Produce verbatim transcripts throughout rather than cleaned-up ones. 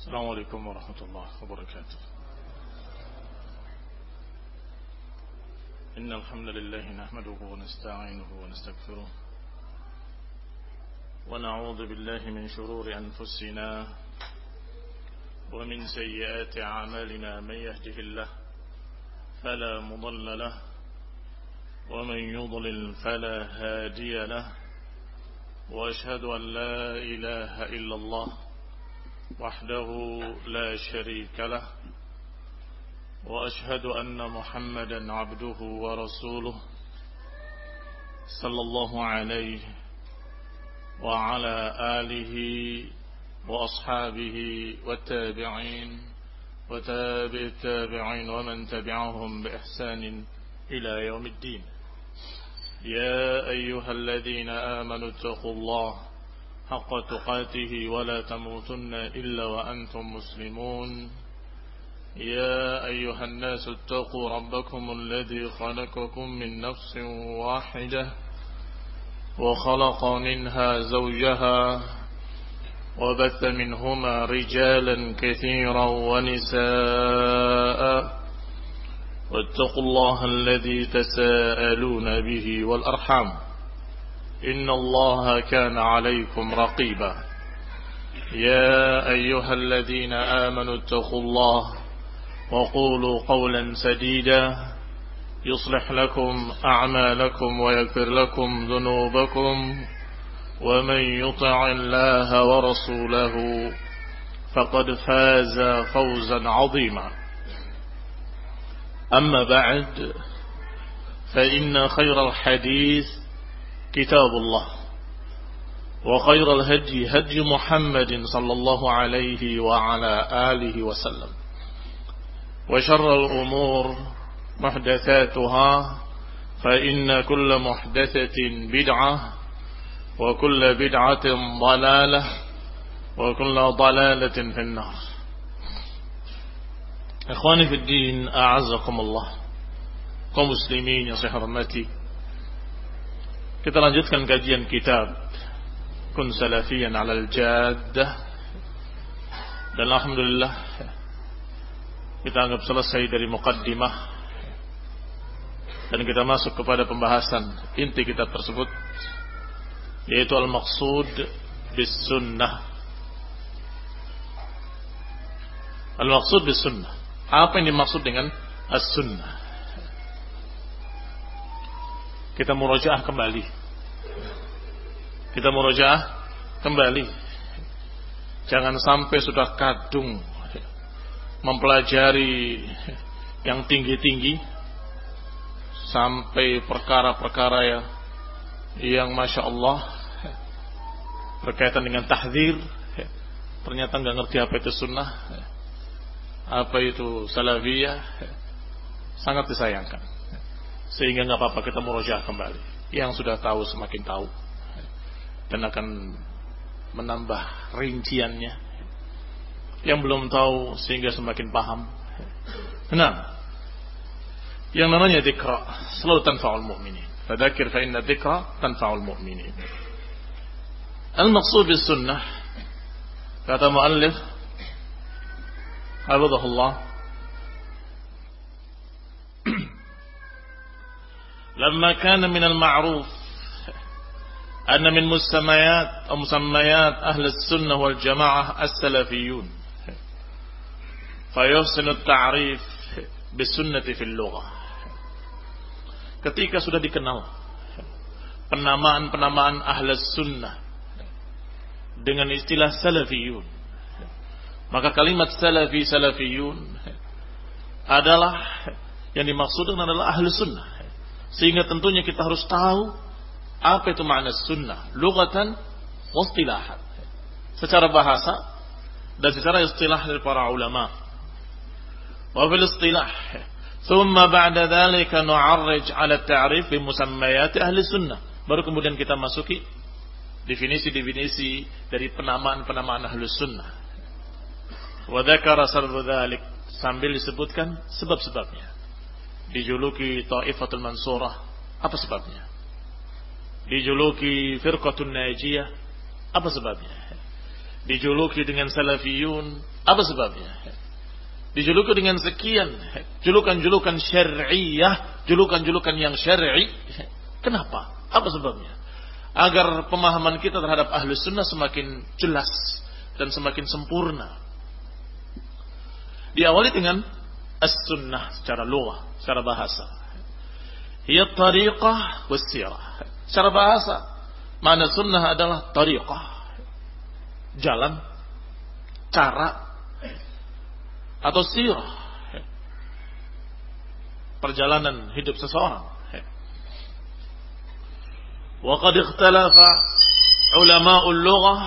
السلام عليكم ورحمة الله وبركاته. إن الحمد لله نحمده ونستعينه ونستغفره ونعوذ بالله من شرور أنفسنا ومن سيئات أعمالنا. من يهده الله فلا مضل له ومن يضلل فلا هادي له، وأشهد أن لا إله إلا الله وحده لا شريك له، وأشهد أن محمدا عبده ورسوله صلى الله عليه وعلى آله وأصحابه والتابعين وتابع التابعين ومن تبعهم بإحسان إلى يوم الدين. يا أيها الذين آمنوا اتقوا الله حق تقاته ولا تموتن إلا وأنتم مسلمون. يا أيها الناس اتقوا ربكم الذي خلقكم من نفس واحدة وخلق منها زوجها وبث منهما رجالا كثيرا ونساء، واتقوا الله الذي تساءلون به والأرحام إن الله كان عليكم رقيبا. يا أيها الذين آمنوا اتقوا الله وقولوا قولا سديدا يصلح لكم أعمالكم ويغفر لكم ذنوبكم، ومن يطع الله ورسوله فقد فاز فوزا عظيما. أما بعد، فإن خير الحديث كتاب الله، وخير الهدي هدي محمد صلى الله عليه وعلى آله وسلم، وشر الأمور محدثاتها، فإن كل محدثة بدعة وكل بدعة ضلالة وكل ضلالة في النار. Ikhwani fi din, a'azzakumullah, kaum muslimin yang saya hormati, kita lanjutkan kajian kitab Kun Salafiyan 'alal Jaddah, dan alhamdulillah kita anggap selesai dari muqaddimah dan kita masuk kepada pembahasan inti kitab tersebut, yaitu al-maqsud bis sunnah. Al-maqsud bis sunnah, apa yang dimaksud dengan as-sunnah? Kita murojaah kembali. Kita murojaah kembali. Jangan sampai sudah kadung mempelajari yang tinggi-tinggi sampai perkara-perkara yang yang masya Allah berkaitan dengan tahdzir, ternyata nggak ngerti apa itu sunnah, apa itu salafiyah. Sangat disayangkan. Sehingga nggak apa-apa kita murojaah kembali. Yang sudah tahu semakin tahu dan akan menambah rinciannya. Yang belum tahu sehingga semakin paham. Nah, yang namanya dzikra selalu tanfa'ul mu'minin. Fadzakir fa inna dzikra tanfa'ul mu'minin. Al-maqsud bis sunnah, kata muallif hafizahullah, لما كان من المعروف أن من مسميات أو مسميات أهل السنة والجماعة السلفيون، فيحسن التعريف بالسنة في اللغة. Ketika sudah dikenal penamaan-penamaan Ahlus Sunnah dengan istilah salafiyun, maka kalimat salafi salafiyun adalah yang dimaksudkan adalah Ahlus Sunnah. Sehingga tentunya kita harus tahu apa itu makna sunnah lughatan wa istilahan, secara bahasa dan secara istilah dari para ulama. Wa bil istilah, thumma ba'da dhalika nu'arrij 'ala at-ta'rif bi musammayat ahli sunnah. Baru kemudian kita masuki definisi-definisi dari penamaan-penamaan ahli sunnah. Wa dzakara sarfu dzalik, sambil disebutkan sebab-sebabnya. Dijuluki Ta'ifatul Mansurah, apa sebabnya? Dijuluki Firqatun Najiyah, apa sebabnya? dijuluki dengan salafiyun. Apa sebabnya? Dijuluki dengan sekian julukan-julukan syar'iyah, julukan-julukan yang syar'i. Kenapa? Apa sebabnya? Agar pemahaman kita terhadap Ahlus Sunnah semakin jelas dan semakin sempurna. Diawali dengan as-sunnah secara lughah, secara bahasa. Hiya tariqah was sirah. Secara bahasa, makna sunnah adalah tariqah, jalan, cara, atau sirah, perjalanan hidup seseorang. Wa qad ikhtalafa ulama'ul lughah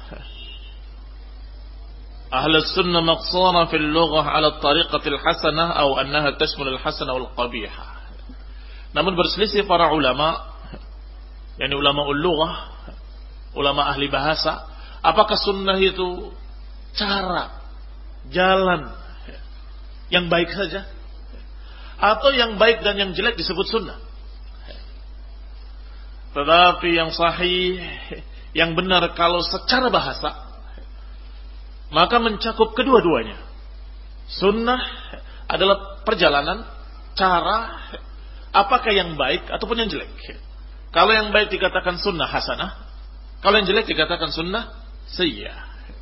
ahli sunnah maqsura fil lughah ala tariqatil hasanah atau annaha tashmul al hasanah wal qabihah. Namun berselisih para ulama, yakni ulamaul lughah, ulama ahli bahasa, apakah sunnah itu cara, jalan yang baik saja, atau yang baik dan yang jelek disebut sunnah. Tetapi yang sahih, yang benar kalau secara bahasa, maka mencakup kedua-duanya. Sunnah adalah perjalanan, cara, apakah yang baik ataupun yang jelek. Kalau yang baik dikatakan sunnah hasanah, kalau yang jelek dikatakan sunnah sayyi'ah.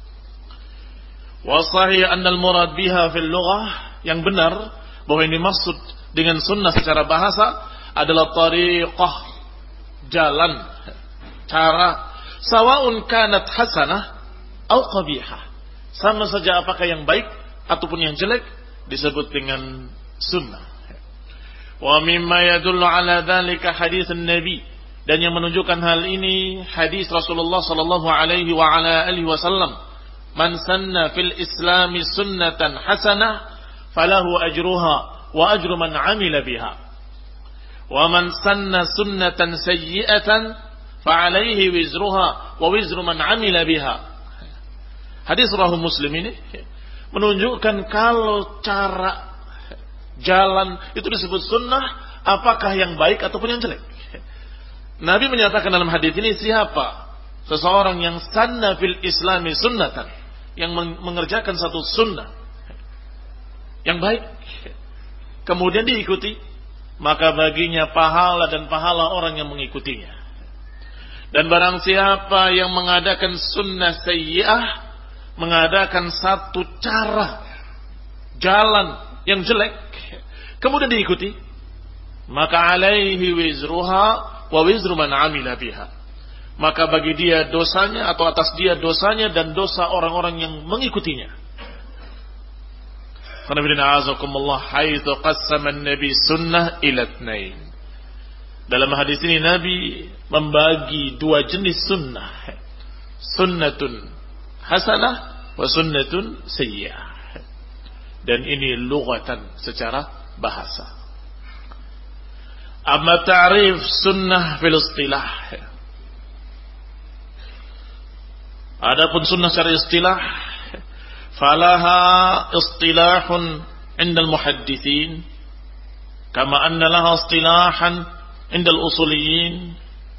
Wa sahih anna al-murad biha fil lughah, yang benar bahwa ini maksud dengan sunnah secara bahasa adalah tariqah, jalan, cara, sawa'un kanat hasanah atau qabihah, sama saja apakah yang baik ataupun yang jelek disebut dengan sunnah. Wa mimma yadullu ala dzalika hadits an-nabi, dan yang menunjukkan hal ini hadis Rasulullah sallallahu alaihi wa ala alihi wasallam, man sanna fil islami sunnatan hasanah falahu ajruha wa ajru man amila biha wa man sanna sunnatan sayyi'atan fa alaihi wizruha wa wizru man amila biha. Hadis riwayat Muslim ini menunjukkan kalau cara jalan itu disebut sunnah, apakah yang baik ataupun yang jelek. Nabi menyatakan dalam hadis ini, siapa seseorang yang sanna fil islami sunnatan, yang mengerjakan satu sunnah yang baik, kemudian diikuti, maka baginya pahala dan pahala orang yang mengikutinya. Dan barang siapa yang mengadakan sunnah sayyi'ah, mengadakan satu cara, jalan yang jelek, kemudian diikuti, maka alaihi wizruha wa wizru man amila biha, maka bagi dia dosanya atau atas dia dosanya dan dosa orang-orang yang mengikutinya. Karena bidina azakumullah haitsu qassama an-nabi sunnah ila itsnain. Dalam hadis ini Nabi membagi dua jenis sunnah, sunnatun hasanah wa sunnatun sayyi'ah. Dan ini lughatan, secara bahasa. Amma ta'rif sunnah fil istilah, adapun sunnah secara istilah, falaha istilahun indal muhaddithin kama anna laha istilahan indal usuliyin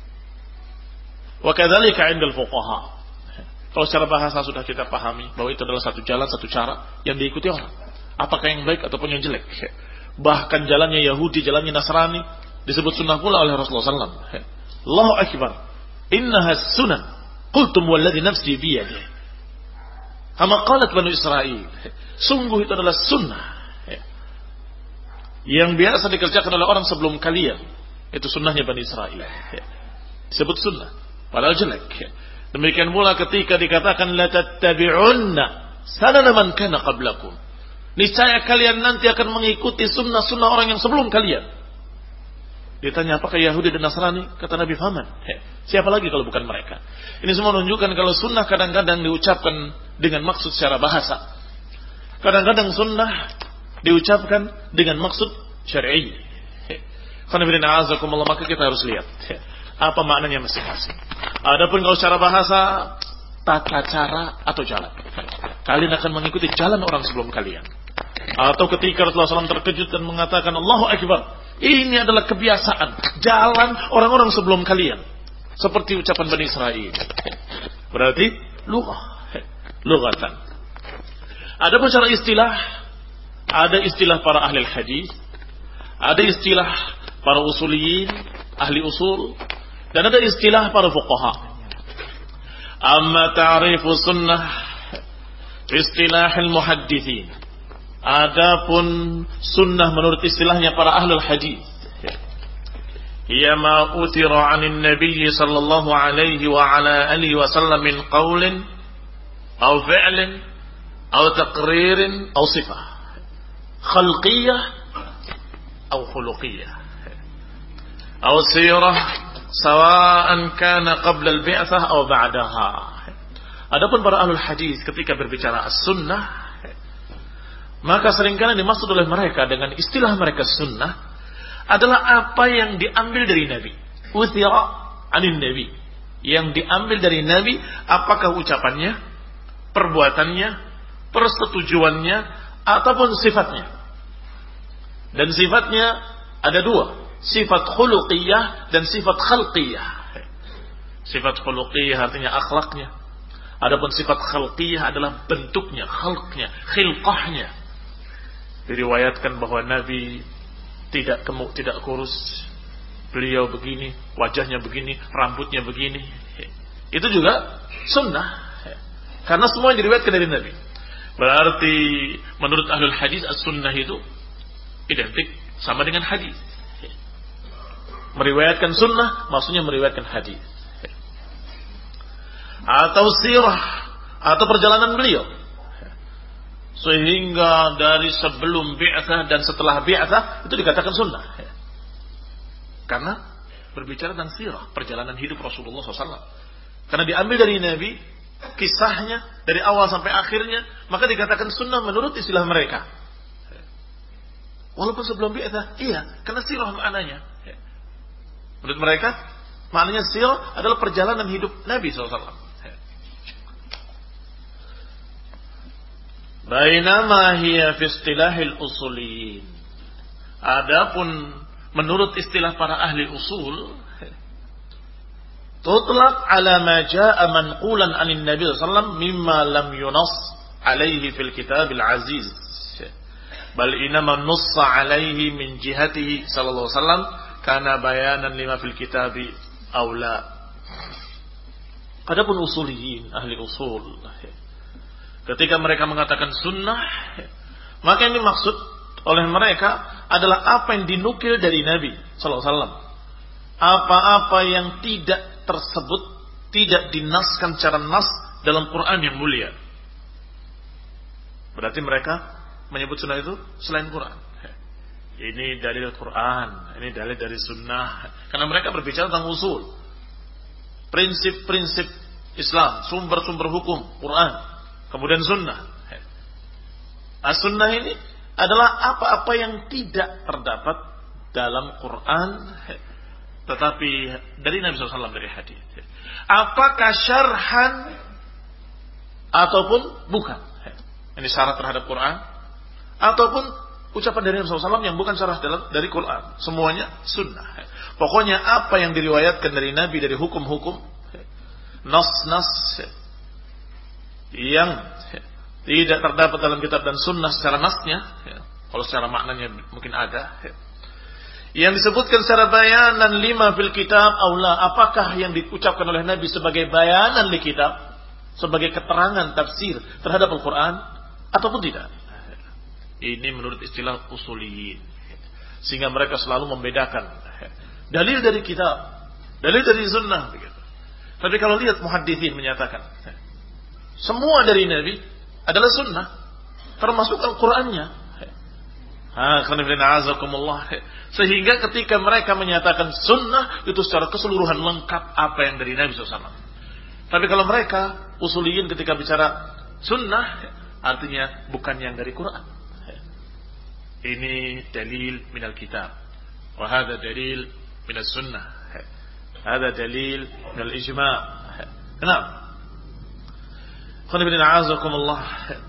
wa kadzalika indal fuqaha. Kalau secara bahasa sudah kita pahami bahwa itu adalah satu jalan, satu cara yang diikuti orang, apakah yang baik ataupun yang jelek. Bahkan jalannya Yahudi, jalannya Nasrani disebut sunnah pula oleh Rasulullah sallallahu alaihi wasallam. Allahu akbar, innaha sunan qultum walladhi nafsi biyadihi kama qalat Banu Israil. Sungguh itu adalah sunnah yang biasa dikerjakan oleh orang sebelum kalian. Itu sunnahnya Bani Israil, disebut sunnah padahal jelek. Demikian pula ketika dikatakan la tattabi'unna sanana man kana qablakum, niscaya kalian nanti akan mengikuti sunnah-sunnah orang yang sebelum kalian. Ditanya apakah Yahudi dan Nasrani? Kata Nabi, faman, siapa lagi kalau bukan mereka? Ini semua menunjukkan kalau sunnah kadang-kadang diucapkan dengan maksud secara bahasa, kadang-kadang sunnah diucapkan dengan maksud syar'i. Maka kita harus lihat apa maknanya masing-masing. Adapun kalau secara bahasa, tata cara atau jalan, kalian akan mengikuti jalan orang sebelum kalian. Atau ketika Rasulullah shallallahu alaihi wasallam terkejut dan mengatakan Allahu akbar, ini adalah kebiasaan jalan orang-orang sebelum kalian, seperti ucapan Bani Israil. Berarti lughah, lughatan. Adapun secara istilah, ada istilah para ahli hadis, ada istilah para usuliyin, ahli usul, dan ada istilah para fuqaha. Amma ta'rifu sunnah istilah al-muhaddithin. Adapun sunnah menurut istilahnya para ahli hadis, hiya ma utira 'anil nabiy sallallahu alaihi wa ala alihi wasallam min qaulin aw fi'lin aw taqririn aw sifah khalqiyyah aw khuluqiyyah aw sirah sawa'an kana qabla al-bi'tsah aw ba'daha. Adapun para ahlul hadis ketika berbicara as-sunnah, maka seringkali dimaksud oleh mereka dengan istilah mereka sunnah adalah apa yang diambil dari Nabi. Uthira anin Nabi, yang diambil dari Nabi, apakah ucapannya, perbuatannya, persetujuannya, ataupun sifatnya. Dan sifatnya ada dua, sifat khuluqiyah dan sifat khalqiyah. Sifat khuluqiyah artinya akhlaknya. Adapun sifat khalqiyah adalah bentuknya, khalqnya, khilqahnya. Diriwayatkan bahwa Nabi tidak gemuk, tidak kurus. Beliau begini, wajahnya begini, rambutnya begini. Itu juga sunnah. Karena semua yang diriwayatkan dari Nabi. Berarti menurut ahlul hadis as-sunnah itu identik sama dengan hadis. Meriwayatkan sunnah maksudnya meriwayatkan hadis. Atau sirah, atau perjalanan beliau, sehingga dari sebelum bi'tsah dan setelah bi'tsah itu dikatakan sunnah. Karena berbicara tentang sirah, perjalanan hidup Rasulullah shallallahu alaihi wasallam. Karena diambil dari Nabi, kisahnya dari awal sampai akhirnya, maka dikatakan sunnah menurut istilah mereka. Walaupun sebelum bi'tsah, iya, karena sirah maknanya. Menurut mereka, maknanya sirah adalah perjalanan hidup Nabi shallallahu alaihi wasallam. Bainama hiya fi istilahil usuliyin. Adapun menurut istilah para ahli usul, tutlaq ala ma jaa manqulan 'anil nabi sallallahu alaihi wasallam mimma lam yunass alaihi fil kitabil aziz. Bal inama nussa alaihi min jihatihi sallallahu alaihi wasallam kana bayanan lima fil kitabi aw la. Adapun usuliyin, ahli usul, ketika mereka mengatakan sunnah, maka ini maksud oleh mereka adalah apa yang dinukil dari Nabi sallallahu alaihi wasallam. Apa-apa yang tidak tersebut, tidak dinaskan secara nas dalam Quran yang mulia. Berarti mereka menyebut sunnah itu selain Quran. Ini dalil Quran, ini dalil dari sunnah. Karena mereka berbicara tentang usul, prinsip-prinsip Islam, sumber-sumber hukum, Quran, kemudian sunnah. As-sunnah ini adalah apa-apa yang tidak terdapat dalam Quran, tetapi dari Nabi shallallahu alaihi wasallam, dari hadis. Apakah syarhan ataupun bukan? Ini syarat terhadap Quran, ataupun ucapan dari Nabi shallallahu alaihi wasallam yang bukan syarah dari Quran. Semuanya sunnah. Pokoknya apa yang diriwayatkan dari Nabi dari hukum-hukum, nas-nas yang tidak terdapat dalam kitab dan sunnah secara nasnya, kalau secara maknanya mungkin ada, yang disebutkan secara bayanan lima fil kitab aula, apakah yang diucapkan oleh Nabi sebagai bayanan di kitab, sebagai keterangan tafsir terhadap Al-Quran ataupun tidak. Ini menurut istilah usuliyin. Sehingga mereka selalu membedakan dalil dari kitab, dalil dari sunnah. Tapi kalau lihat muhaddithin menyatakan semua dari Nabi adalah sunnah, termasuk Al-Qurannya. Sehingga ketika mereka menyatakan sunnah, itu secara keseluruhan lengkap apa yang dari Nabi shallallahu alaihi wasallam. Tapi kalau mereka usuliyin ketika bicara sunnah, artinya bukan yang dari Quran. Ini dalil minal kitab, wa hadha dalil minal sunnah, hadha dalil minal ijma'. Kenapa? Qul bin a'azakumullah.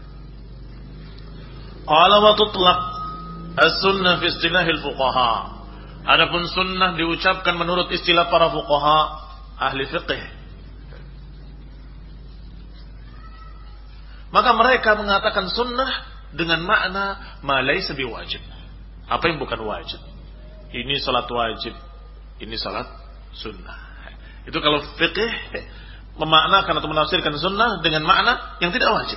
Qala wa tutlaq as-sunnah fi istilahil fuqaha. Adapun sunnah diucapkan menurut istilah para fuqaha, ahli fiqh. Maka mereka mengatakan sunnah dengan makna ma laysa biwajib. Apa yang bukan wajib. Ini salat wajib, ini salat sunnah. Itu kalau fikih memaknakan atau menafsirkan sunnah dengan makna yang tidak wajib.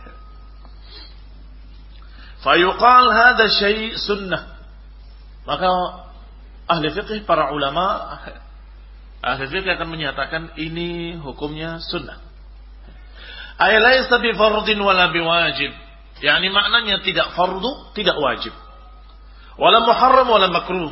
Fayuqal hadha syai' sunnah. Maka ahli fikih, para ulama ahli fikih akan menyatakan ini hukumnya sunnah. Ay laysa bi fardhin wala biwajib. Yani maknanya tidak fardu, tidak wajib. Wala muharram wala makruh.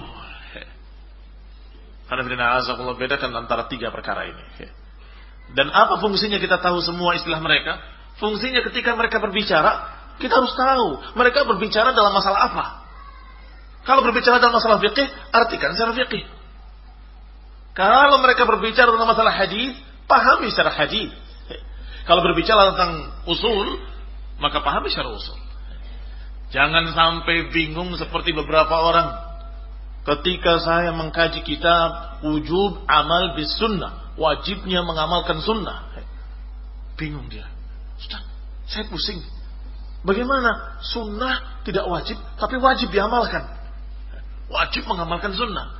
Karena bina azakullah bedakan antara tiga perkara ini. Dan apa fungsinya kita tahu semua istilah mereka? Fungsinya ketika mereka berbicara, kita harus tahu mereka berbicara dalam masalah apa. Kalau berbicara dalam masalah fikih, artikan secara fikih. Kalau mereka berbicara dalam masalah hadis, pahami secara hadis. Kalau berbicara tentang usul, maka pahami secara usul. Jangan sampai bingung seperti beberapa orang ketika saya mengkaji kitab wujub amal bis sunnah, wajibnya mengamalkan sunnah. Bingung dia. Ustaz, saya pusing. Bagaimana sunnah tidak wajib, tapi wajib diamalkan? Wajib mengamalkan sunnah.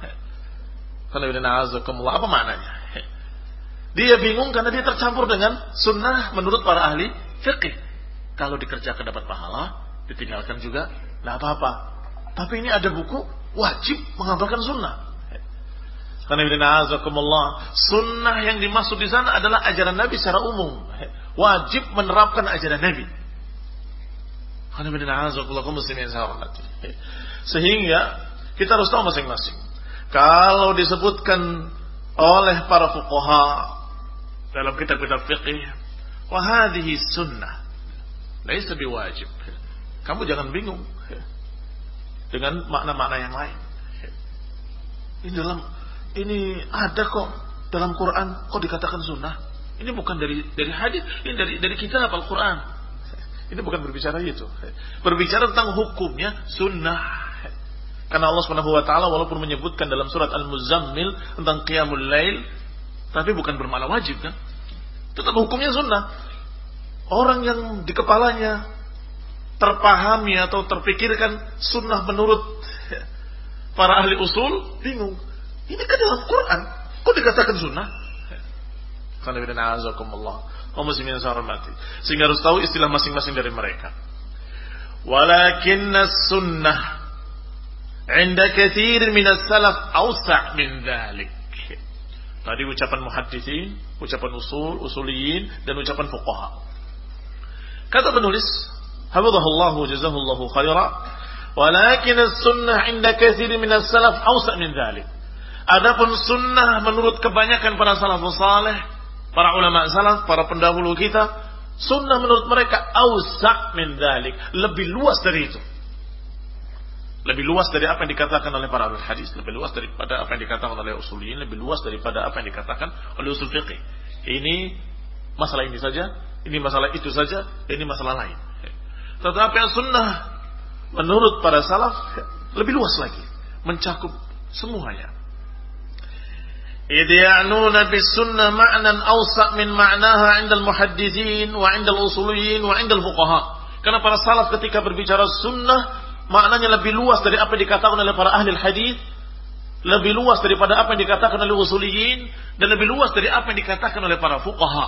Apa maknanya? Dia bingung karena dia tercampur dengan sunnah menurut para ahli fikih. Kalau dikerjakan dapat pahala, ditinggalkan juga tidak apa-apa. Tapi ini ada buku wajib mengamalkan sunnah. Karena sunnah yang dimaksud di sana adalah ajaran Nabi secara umum. Wajib menerapkan ajaran Nabi. Sehingga kita harus tahu masing-masing. Kalau disebutkan oleh para fuqaha dalam kitab-kitab fiqih, wa hadhihi sunnah, laisa biwajib. Kamu jangan bingung dengan makna-makna yang lain. Ini dalam ini ada kok dalam Quran, kok dikatakan sunnah? Ini bukan dari dari hadis, ini dari dari kitab Al-Quran. Ini bukan berbicara itu. Berbicara tentang hukumnya sunnah. Karena Allah Subhanahu wa taala walaupun menyebutkan dalam surat Al-Muzammil tentang qiyamul lail, tapi bukan bermakna wajib kan? Tetap hukumnya sunnah. Orang yang di kepalanya terpahami atau terpikirkan sunnah menurut para ahli usul, bingung. Ini kan dalam Quran, kok dikatakan sunnah? Sehingga harus tahu istilah masing-masing dari mereka. Walakinna sunnah 'inda katsirin min as-salaf awsa' min dzalik. Tadi ucapan muhaddisin, ucapan usul, usuliyin, dan ucapan fuqaha. Kata penulis, hafizahullahu jazahullahu khaira, walakin as-sunnah 'inda katsirin min as-salaf awsa' min dzalik. Adapun sunnah menurut kebanyakan para salafus saleh, para ulama salaf, para pendahulu kita, sunnah menurut mereka awsa' min dzalik, lebih luas dari itu. Lebih luas dari apa yang dikatakan oleh para ahli hadis, lebih luas daripada apa yang dikatakan oleh usuliyin, lebih luas daripada apa yang dikatakan oleh usul fiqih. Ini masalah ini saja, ini masalah itu saja, ini masalah lain. Tetapi sunnah menurut para salaf lebih luas lagi, mencakup semuanya. Idiya'nuna bis sunnah ma'nan awsa' min ma'naha 'inda al-muhadditsin wa 'inda al-usuliyin wa 'inda al-fuqaha. Karena para salaf ketika berbicara sunnah maknanya lebih luas dari apa yang dikatakan oleh para ahli hadis, lebih luas daripada apa yang dikatakan oleh usuliyin, dan lebih luas dari apa yang dikatakan oleh para fuqaha.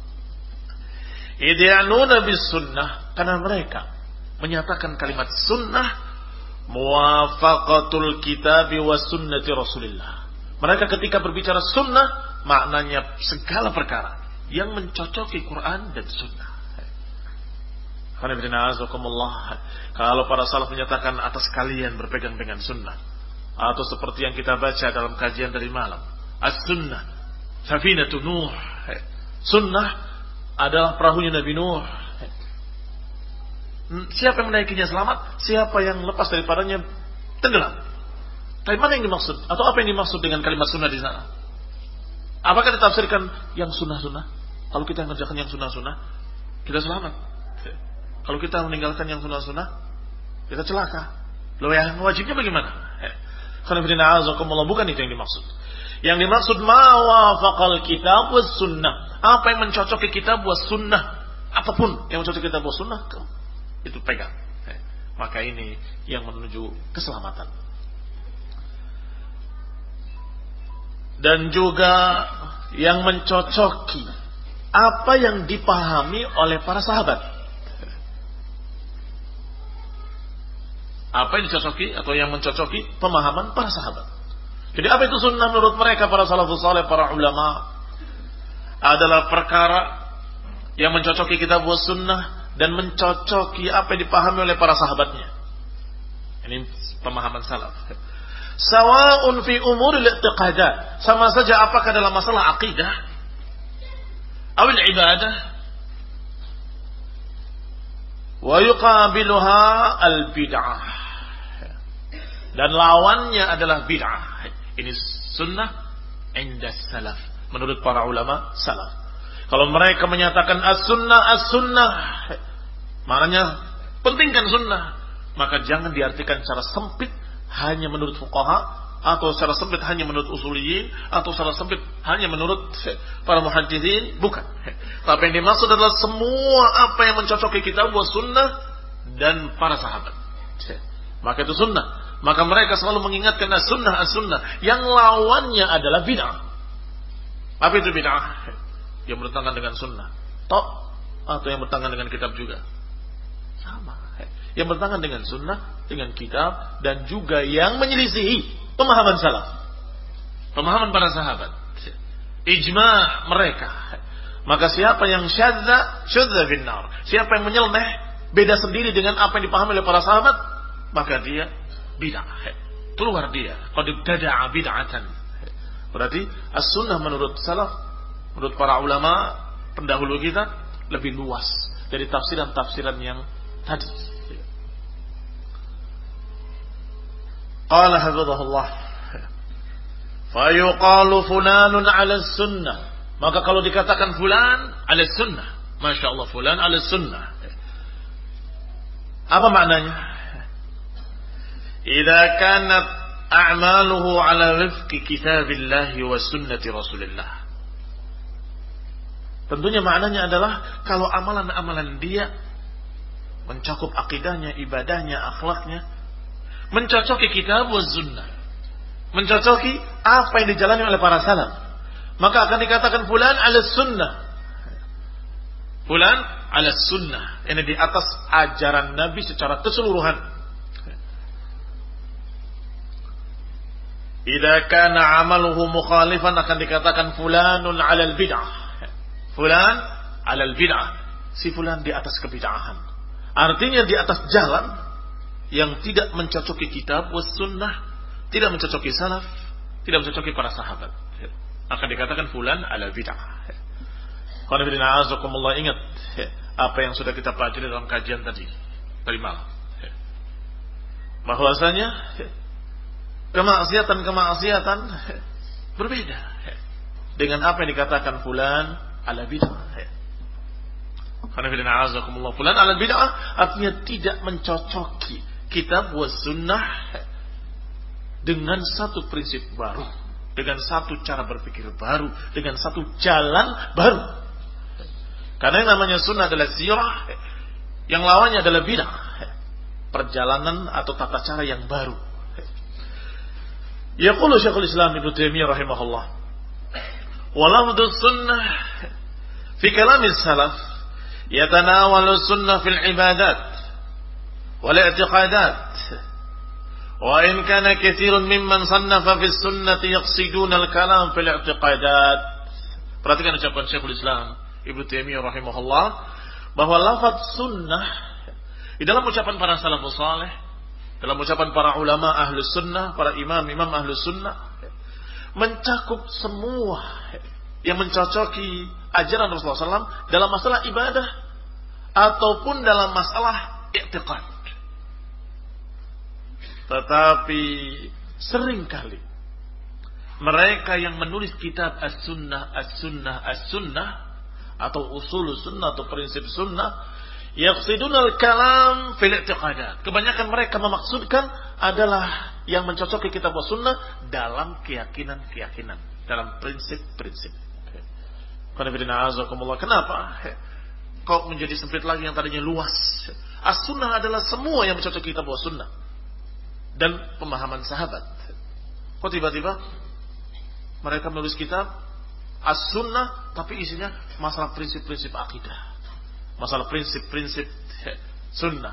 Idiya'nuna bis sunnah, karena mereka menyatakan kalimat sunnah muwafaqatul kitabi was sunnati Rasulillah. Mereka ketika berbicara sunnah maknanya segala perkara yang mencocoki Quran dan sunnah. Kalau para salaf menyatakan atas kalian berpegang dengan sunnah, atau seperti yang kita baca dalam kajian dari malam, as-sunnah safinatun Nuh, sunnah adalah perahunya Nabi Nuh. Siapa yang menaikinya selamat, siapa yang lepas daripadanya tenggelam. Tapi mana yang dimaksud? Atau apa yang dimaksud dengan kalimat sunnah di sana? Apakah ditafsirkan yang sunnah-sunnah? Kalau kita mengerjakan yang sunnah-sunnah, kita selamat. Kalau kita meninggalkan yang sunnah-sunnah, kita celaka. Loh, yang wajibnya bagaimana? Bukan itu yang dimaksud. Yang dimaksud ma wafaqal kitab was sunnah. Apa yang mencocoki kitab was sunnah? apapun yang mencocoki kitab wa sunnah, itu pegang. Maka ini yang menuju keselamatan. Dan juga yang mencocoki apa yang dipahami oleh para sahabat. Apa yang dicocoki atau yang mencocoki pemahaman para sahabat. Jadi apa itu sunnah menurut mereka para salafus saleh, para ulama? Adalah perkara yang mencocoki kitab wa sunnah dan mencocoki apa yang dipahami oleh para sahabatnya. Ini pemahaman salaf. Sawa'un fi umuril i'tiqadat, sama saja apakah dalam masalah akidah atau ibadah, wa yuqabiluha al-bid'ah, dan lawannya adalah bid'ah. Ini sunnah inda salaf, menurut para ulama salaf. Kalau mereka menyatakan as-sunnah as-sunnah, maknanya pentingkan sunnah, maka jangan diartikan secara sempit hanya menurut fuqaha, atau secara sempit hanya menurut usuliyin, atau secara sempit hanya menurut para muhadditsin. Bukan. Tapi yang dimaksud adalah semua apa yang mencocoki kitab wa sunnah dan para sahabat. Maka itu sunnah. Maka mereka selalu mengingatkan as-sunnah as-sunnah, yang lawannya adalah bid'ah. Apa itu bid'ah? Yang bertentangan dengan sunnah, tok, atau yang bertentangan dengan kitab juga sama. Yang bertentangan dengan sunnah, dengan kitab, dan juga yang menyelisihi pemahaman salaf, pemahaman para sahabat, ijma' mereka. Maka siapa yang syadza syadza finnar, siapa yang menyeleneh beda sendiri dengan apa yang dipahami oleh para sahabat, maka dia bid'ah, keluar dia, qad ibtada'a bid'atan. Berarti as-sunnah menurut salaf, menurut para ulama pendahulu kita, lebih luas dari tafsiran-tafsiran yang tadi. Qala hafizahullah, fa yuqalu fulanun 'ala sunnah. Maka kalau dikatakan fulan 'ala sunnah, masya Allah, fulan 'ala sunnah. Apa maknanya? Idza kanat a'maluhu 'ala wifqi kitabillah wa sunnati Rasulillah. Tentunya maknanya adalah kalau amalan-amalan dia mencakup akidahnya, ibadahnya, akhlaknya, mencocoki kitab wa sunnah, mencocoki apa yang dijalani oleh para salaf, maka akan dikatakan fulan ala sunnah. Fulan ala sunnah, ini di atas ajaran Nabi secara keseluruhan. Idza kana amaluhu mukhalifan, akan dikatakan fulanun ala bid'ah. Fulan ala bid'ah, si fulan di atas kebid'ahan. Artinya di atas jalan yang tidak mencocoki kitab was sunnah, tidak mencocoki salaf, tidak mencocoki para sahabat, akan dikatakan fulan ala bid'ah. Qanifidina azakumullah, ingat apa yang sudah kita pelajari dalam kajian tadi tadi malam, bahwasanya kemaksiatan-kemaksiatan berbeda dengan apa yang dikatakan fulan ala bid'ah. Qanifidina azakumullah, fulan ala bid'ah artinya tidak mencocoki kitab wa sunnah dengan satu prinsip baru, dengan satu cara berpikir baru, dengan satu jalan baru. Karena yang namanya sunnah adalah sirah, yang lawannya adalah bid'ah, perjalanan atau tata cara yang baru. Yaqulu Syekhul Islam Ibnu Taimiyah rahimahullah, wa lafdhu sunnah fi kalam salaf yatanawalu sunnah fil ibadat والاعتقادات وإن كان كثير ممن صنف في السنة يقصدون الكلام في الاعتقادات. Perhatikan ucapan Syekhul Islam Ibnu Taimiyah rahimahullah, bahwa lafaz sunnah di dalam ucapan para salafus saleh, dalam ucapan para ulama ahlus sunnah, para imam-imam ahlus sunnah, mencakup semua yang mencocoki ajaran Rasulullah shallallahu alaihi wasallam dalam masalah ibadah ataupun dalam masalah i'tiqad. Tetapi seringkali mereka yang menulis kitab as-sunnah, as-sunnah, as-sunnah, atau usul sunnah atau prinsip sunnah, yaqsidunal kalam fil i'tiqadat, kebanyakan mereka memaksudkan adalah yang mencocoki kitab as-sunnah dalam keyakinan-keyakinan, dalam prinsip-prinsip. Kenapa? kok menjadi sempit lagi yang tadinya luas. As-sunnah adalah semua yang mencocoki kitab wa sunnah dan pemahaman sahabat. Kok tiba-tiba mereka menulis kitab as-sunnah tapi isinya masalah prinsip-prinsip akidah, masalah prinsip-prinsip sunnah.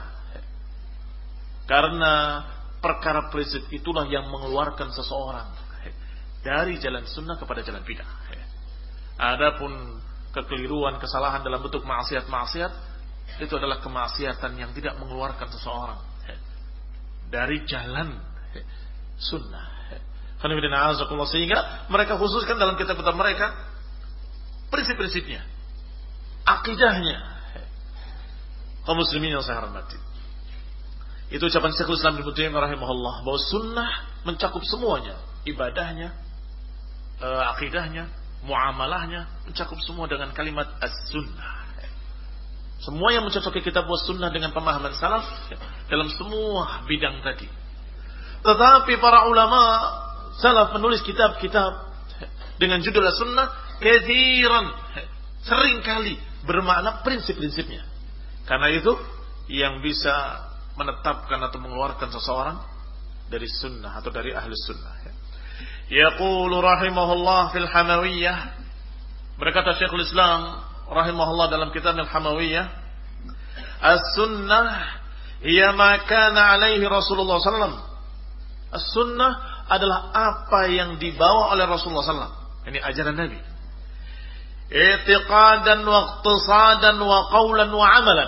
Karena perkara prinsip itulah yang mengeluarkan seseorang dari jalan sunnah kepada jalan bidah. Adapun kekeliruan, kesalahan dalam bentuk maksiat-maksiat, itu adalah kemaksiatan yang tidak mengeluarkan seseorang dari jalan sunnah. Sehingga mereka khususkan dalam kitab-kitab mereka prinsip-prinsipnya, akidahnya. Kaum muslimin yang saya hormati, itu ucapan Syekhul Islam Ibnu Taimiyah rahimahullah bahwa sunnah mencakup semuanya, ibadahnya, akidahnya, muamalahnya, mencakup semua dengan kalimat as-sunnah. Semua yang mencocoki kitab was sunnah dengan pemahaman salaf dalam semua bidang tadi. Tetapi para ulama salaf menulis kitab-kitab dengan judul as-sunnah katsiran, sering kali bermakna prinsip-prinsipnya. Karena itu yang bisa menetapkan atau mengeluarkan seseorang dari sunnah atau dari ahli sunnah. Yaqulu rahimahullah fil Hamawiyah, berkata Syekhul Islam rahimahullah dalam kitab Al-Hamawiyah, as-sunnah hiya ma kana alaihi Rasulullah sallallahu alaihi wasallam. As-sunnah adalah apa yang dibawa oleh Rasulullah sallallahu alaihi wasallam. Ini ajaran Nabi. I'tiqadan wa iqtisadan wa qawlan wa amalan.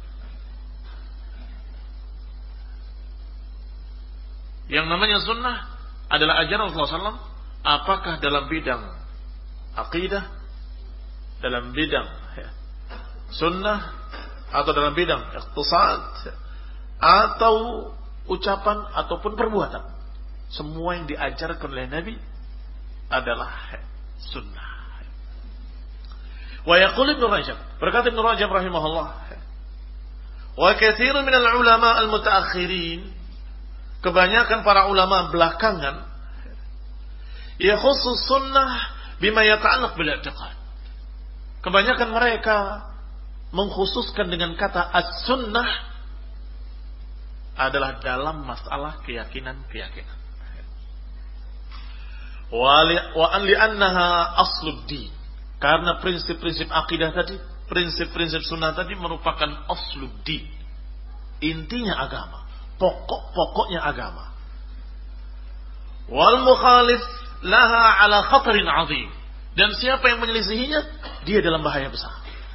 Yang namanya sunnah adalah ajaran Rasulullah sallallahu alaihi wasallam, apakah dalam bidang akidah, dalam bidang ya, sunnah, atau dalam bidang iqtisad, atau ucapan ataupun perbuatan. Semua yang diajarkan oleh Nabi adalah ya, sunnah. Wa yaqul Ibnu Rajab, berkata Ibnu Rajab rahimahullah, wa katsirun minal ulama al-mutaakhirin, kebanyakan para ulama belakangan, ya khusus sunnah bima yata'allaq bil i'tiqad. Kebanyakan mereka mengkhususkan dengan kata as-sunnah adalah dalam masalah keyakinan-keyakinan. Wa an li'annaha aslud-din, karena prinsip-prinsip akidah tadi, prinsip-prinsip sunnah tadi merupakan aslud-din, intinya agama, pokok-pokoknya agama. Wal mukhalif laha ala khatarin azim, dan siapa yang menyelisihinya dia dalam bahaya besar.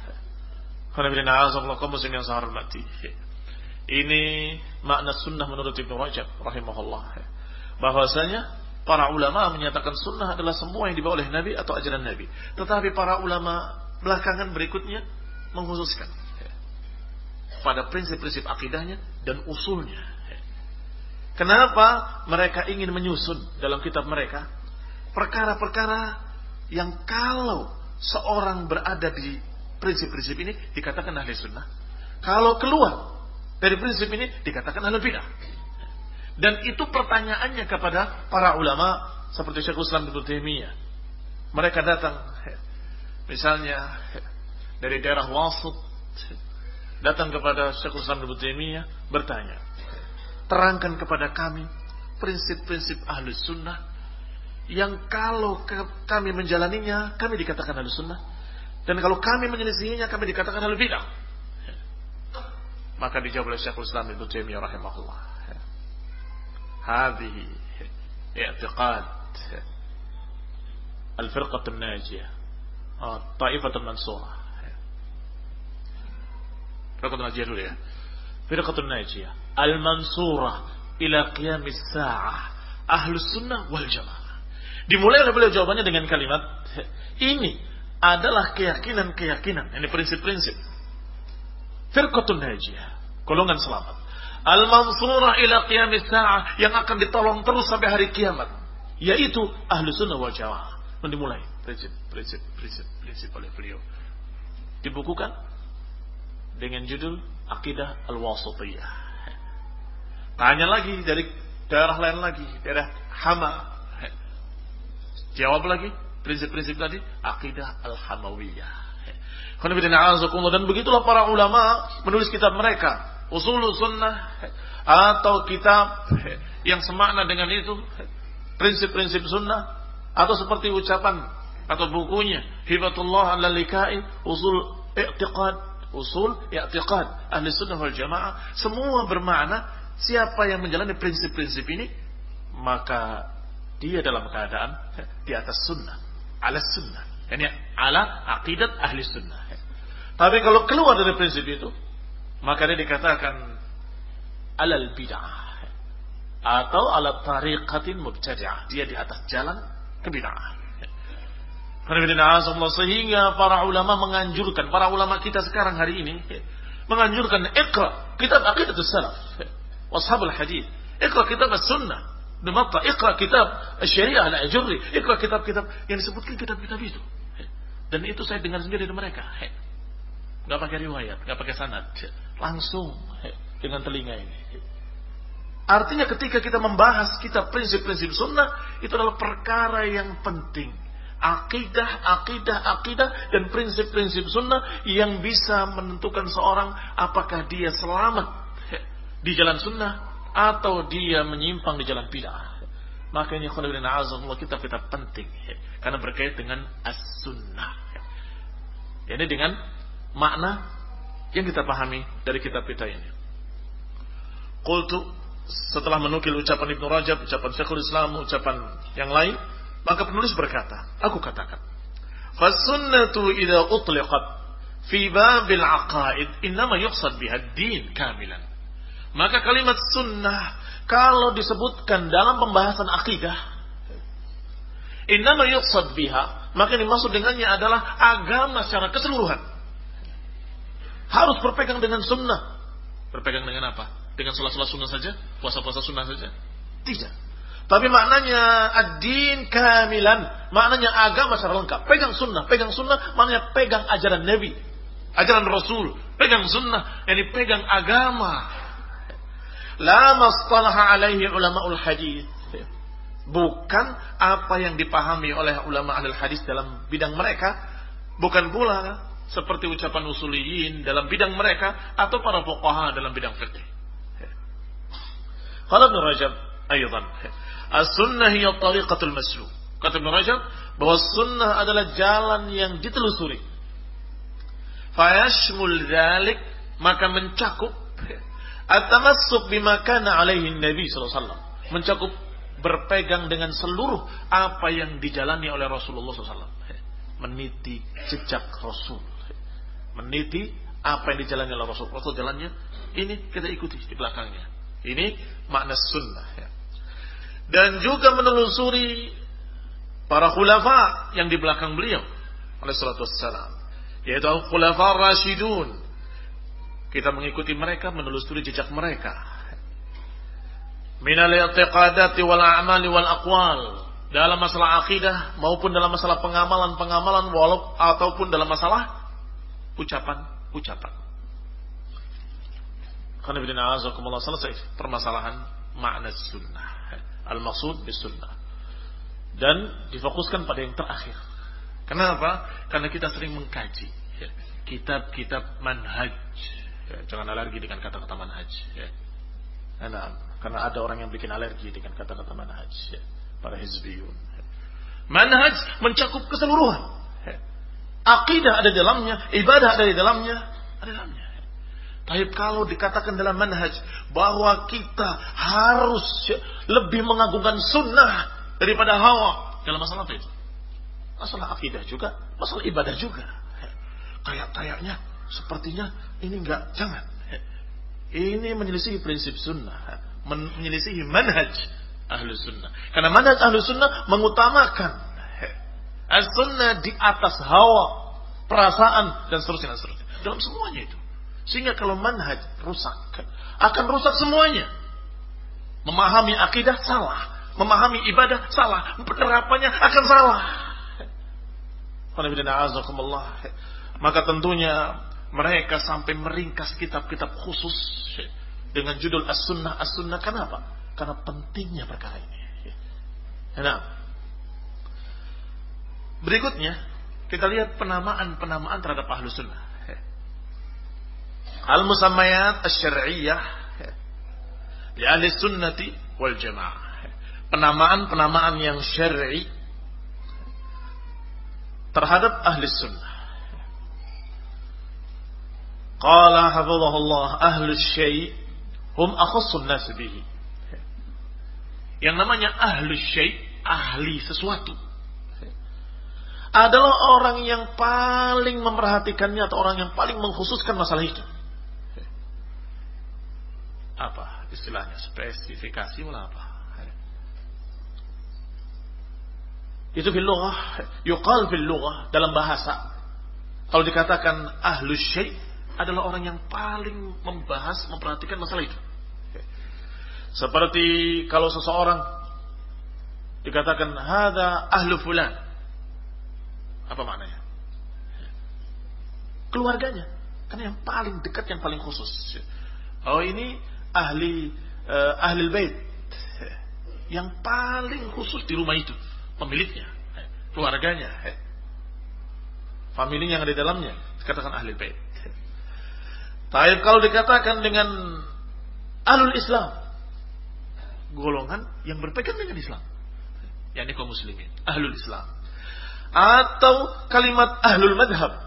Ini makna sunnah menurut Ibnu Rajab rahimahullah, bahwasanya para ulama menyatakan sunnah adalah semua yang dibawa oleh Nabi atau ajaran Nabi. Tetapi para ulama belakangan berikutnya mengkhususkan pada prinsip-prinsip akidahnya dan usulnya. Kenapa mereka ingin menyusun dalam kitab mereka perkara-perkara yang kalau seorang berada di prinsip-prinsip ini dikatakan ahli sunnah, kalau keluar dari prinsip ini dikatakan ahli bidah. Dan itu pertanyaannya kepada para ulama seperti Syekhul Islam Ibnu Taimiyah. Mereka datang misalnya dari daerah Wasit, datang kepada Syekhul Islam Ibnu Taimiyah bertanya, terangkan kepada kami prinsip-prinsip ahli sunnah yang kalau kami menjalaninya kami dikatakan ahli sunnah, dan kalau kami menyelisihinya kami dikatakan ahli bidah. Maka dijawab oleh Syekhul Islam Ibnu Taimiyah rahimahullah, hadhihi i'tiqad al-firqah an-najiyah, taifah al-mansurah. Firqah an-najiyah dulu ya. Firqah an-najiyah al-mansurah ila qiyam as-sa'ah, ahlus sunnah wal jamaah. Dimulai oleh beliau jawabannya dengan kalimat, ini adalah keyakinan-keyakinan, ini prinsip-prinsip firqah an-najiyah, golongan selamat, al-mansurah ila qiyamis sa'ah, yang akan ditolong terus sampai hari kiamat, yaitu ahlu sunnah wal jamaah. Dimulai prinsip-prinsip prinsip oleh beliau, dibukukan dengan judul Aqidah Al-Wasithiyah. Tanya lagi dari daerah lain lagi, daerah Hama, jawab lagi prinsip-prinsip tadi, Aqidah Al-Hamawiyah. Dan begitulah para ulama menulis kitab mereka, Ushul Sunnah atau kitab yang semakna dengan itu, prinsip-prinsip sunnah, atau seperti ucapan atau bukunya Hibatullah Al-Lalikai, Usul I'tiqad, Usul I'tiqad Ahli Sunnah wal Jamaah. Semua bermakna siapa yang menjalani prinsip-prinsip ini, maka dia dalam keadaan di atas sunnah, ala sunnah, yani ala aqidat ahli sunnah. Tapi kalau keluar dari prinsip itu, maka dia dikatakan alal bid'ah atau ala tariqatin mubtadi'ah. Dia di atas jalan kebid'ah. Sehingga para ulama menganjurkan, para ulama kita sekarang hari ini menganjurkan iqra kitab aqidatus salaf washabul hadith, iqra kitab as-sunnah Dematta, iqra kitab syariah al-ajurri, iqra kitab-kitab yang disebutkan kitab-kitab itu. Dan itu saya dengar sendiri dari mereka. Gak pakai riwayat, gak pakai sanad, langsung dengan telinga ini. Artinya ketika kita membahas kitab prinsip-prinsip sunnah, itu adalah perkara yang penting. Akidah, akidah, akidah dan prinsip-prinsip sunnah yang bisa menentukan seorang apakah dia selamat di jalan sunnah atau dia menyimpang di jalan bid'ah. Maka ini kitab-kitab penting karena berkait dengan as-sunnah. Ini dengan makna yang kita pahami dari kitab kita ini. Qultu, setelah menukil ucapan Ibnu Rajab, ucapan Syekhul Islam, ucapan yang lain, maka penulis berkata, aku katakan, "Fas-sunnatu idza utliqat fi babil aqaid innama yuqsad biha ad-din kamilan." Maka kalimat sunnah kalau disebutkan dalam pembahasan akidah, innama yuqsad biha, maka dimaksud dengannya adalah agama secara keseluruhan. Harus berpegang dengan sunnah. Berpegang dengan apa? Dengan salat-salat sunnah saja? Puasa-puasa sunnah saja? Tidak. Tapi maknanya ad-din kamilan, maknanya agama secara lengkap. Pegang sunnah, pegang sunnah maknanya pegang ajaran Nabi, ajaran Rasul, pegang sunnah, yani pegang agama. La mastalaha alaihi ulama'ul hadis, bukan apa yang dipahami oleh ulama ahli hadis dalam bidang mereka, bukan pula seperti ucapan usuliyin dalam bidang mereka atau para fuqaha dalam bidang fikih. Qala Ibnu Rajab aydan, as-sunnah hiya tariqatul masluk. Kata Ibnu Rajab bahwa sunnah adalah jalan yang ditelusuri. Fayashmul dzalik, maka mencakup at-tamassuk bima kana alaihi Nabi sallallahu alaihi wasallam, mencakup berpegang dengan seluruh apa yang dijalani oleh Rasulullah sallallahu alaihi wasallam, meniti jejak Rasul, meniti apa yang dijalani oleh Rasul. Rasul jalannya ini, kita ikuti di belakangnya. Ini makna sunnah ya. Dan juga menelusuri para khulafa yang di belakang beliau alaihi salatu wassalam, yaitu khulafa rasyidun. Kita mengikuti mereka, menelusuri jejak mereka. Minal i'tiqadati wal a'mali wal aqwal, dalam masalah akidah maupun dalam masalah pengamalan-pengamalan walaupun ataupun dalam masalah ucapan-ucapan. Karena bidana azakumullah, selesai permasalahan makna sunnah, al-maqsud bis sunnah, dan difokuskan pada yang terakhir. Kenapa? Karena kita sering mengkaji kitab-kitab manhaj. Ya, jangan alergi dengan kata-kata manhaj ya. Nah, karena ada orang yang bikin alergi dengan kata-kata manhaj ya. Para hizbiyun ya. Manhaj mencakup keseluruhan ya. Akidah ada di dalamnya, ibadah ada di dalamnya, ada di dalamnya ya. Tapi kalau dikatakan dalam manhaj bahwa kita harus ya, lebih mengagungkan sunnah daripada hawa, dalam masalah apa itu? Masalah akidah juga, masalah ibadah juga ya. Kayak-kayaknya sepertinya ini enggak, jangan. Ini menyelisihi prinsip sunnah, menyelisihi manhaj ahlu sunnah. Karena manhaj ahlu sunnah mengutamakan as-sunnah di atas hawa, perasaan dan seterusnya, dan seterusnya. Dalam semuanya itu. Sehingga kalau manhaj rusak, akan rusak semuanya. Memahami akidah salah, memahami ibadah salah, penerapannya akan salah. Maka tentunya mereka sampai meringkas kitab-kitab khusus dengan judul As-Sunnah, As-Sunnah. Kenapa? Karena pentingnya perkara ini. Nah, berikutnya kita lihat penamaan-penamaan terhadap ahlu sunnah. Al-musammayat asy-syar'iyyah li ahli sunnati wal jamaah. Penamaan-penamaan yang syar'i terhadap ahli sunnah. Qala hafizahullah ahlu syai' hum akhassun nas bihi. Yang namanya ahlu syai', ahli sesuatu, adalah orang yang paling memperhatikannya atau orang yang paling mengkhususkan masalah itu. Apa istilahnya? Spesifikasi malah apa? Itu fil lughah, yuqal fil lughah, dalam bahasa. Kalau dikatakan ahlus syai' adalah orang yang paling membahas, memperhatikan masalah itu. Seperti kalau seseorang dikatakan hadza ahlu fulan. Apa maknanya? Keluarganya. Karena yang paling dekat, yang paling khusus. Oh, ini ahli uh, ahli bait, yang paling khusus di rumah itu, pemiliknya, keluarganya, familinya yang ada di dalamnya, dikatakan ahli bait. Tapi kalau dikatakan dengan ahlul Islam, golongan yang berpegang dengan Islam, yakni kaum muslimin, ahlul Islam. Atau kalimat ahlul madhab,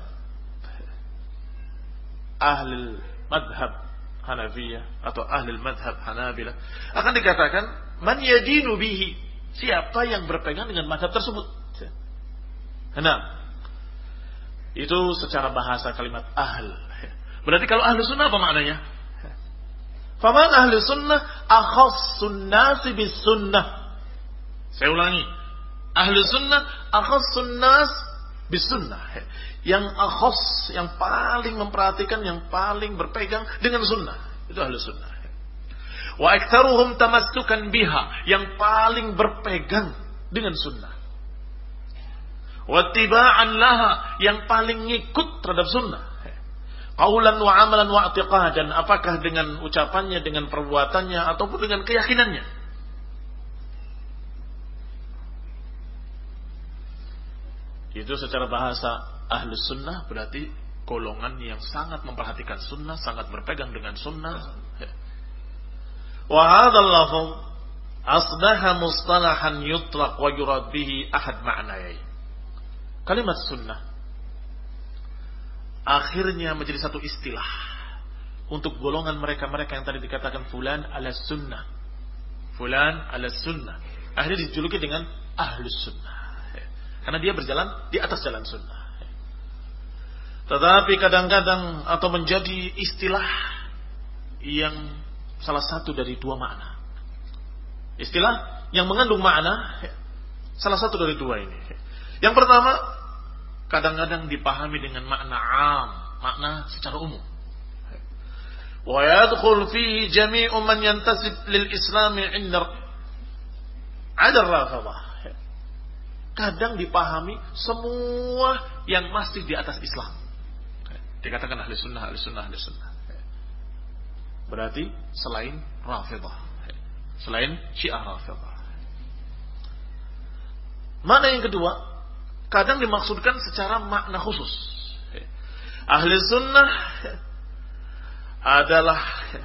ahlul madhab Hanafiyah atau ahli madhab Hanabilah, akan dikatakan man yadinu bihi, siapa yang berpegang dengan madhab tersebut. Nah, itu secara bahasa kalimat ahl. Berarti kalau ahlu sunnah apa maknanya? Faman ahlu sunnah akhassun nasi bis sunnah. Saya ulangi, ahlu sunnah akhassun nas bis sunnah. Yang akhas, yang paling memperhatikan, yang paling berpegang dengan sunnah, itu ahlu sunnah. Wa aktsaruhum tamassukan biha, yang paling berpegang dengan sunnah. Wa tiba'an laha, yang paling ngikut terhadap sunnah. Qaulan wa amalan wa i'tiqadan, apakah dengan ucapannya, dengan perbuatannya, ataupun dengan keyakinannya. Itu secara bahasa ahlus sunnah, berarti golongan yang sangat memperhatikan sunnah, sangat berpegang dengan sunnah. Wa hadzal lafz asbaha mustalahan yutlaq wa yurad bihi ahad ma'nayai. Kalimat sunnah akhirnya menjadi satu istilah untuk golongan mereka-mereka yang tadi dikatakan fulan ala sunnah, fulan ala sunnah, akhirnya dijuluki dengan ahlus sunnah, karena dia berjalan di atas jalan sunnah. Tetapi kadang-kadang atau menjadi istilah yang salah satu dari dua makna. Istilah yang mengandung makna salah satu dari dua ini. Yang pertama, kadang-kadang dipahami dengan makna am, makna secara umum. Wa yadkhul fihi jami'u man yantasib lil Islam 'inda 'ada ar-rafidhah. Kadang dipahami semua yang masih di atas Islam. Dikatakan ahli sunnah, ahli sunnah, ahli sunnah. Berarti selain Rafidah, selain Syiah Rafidah. Makna yang kedua, kadang dimaksudkan secara makna khusus. Ahli sunnah adalah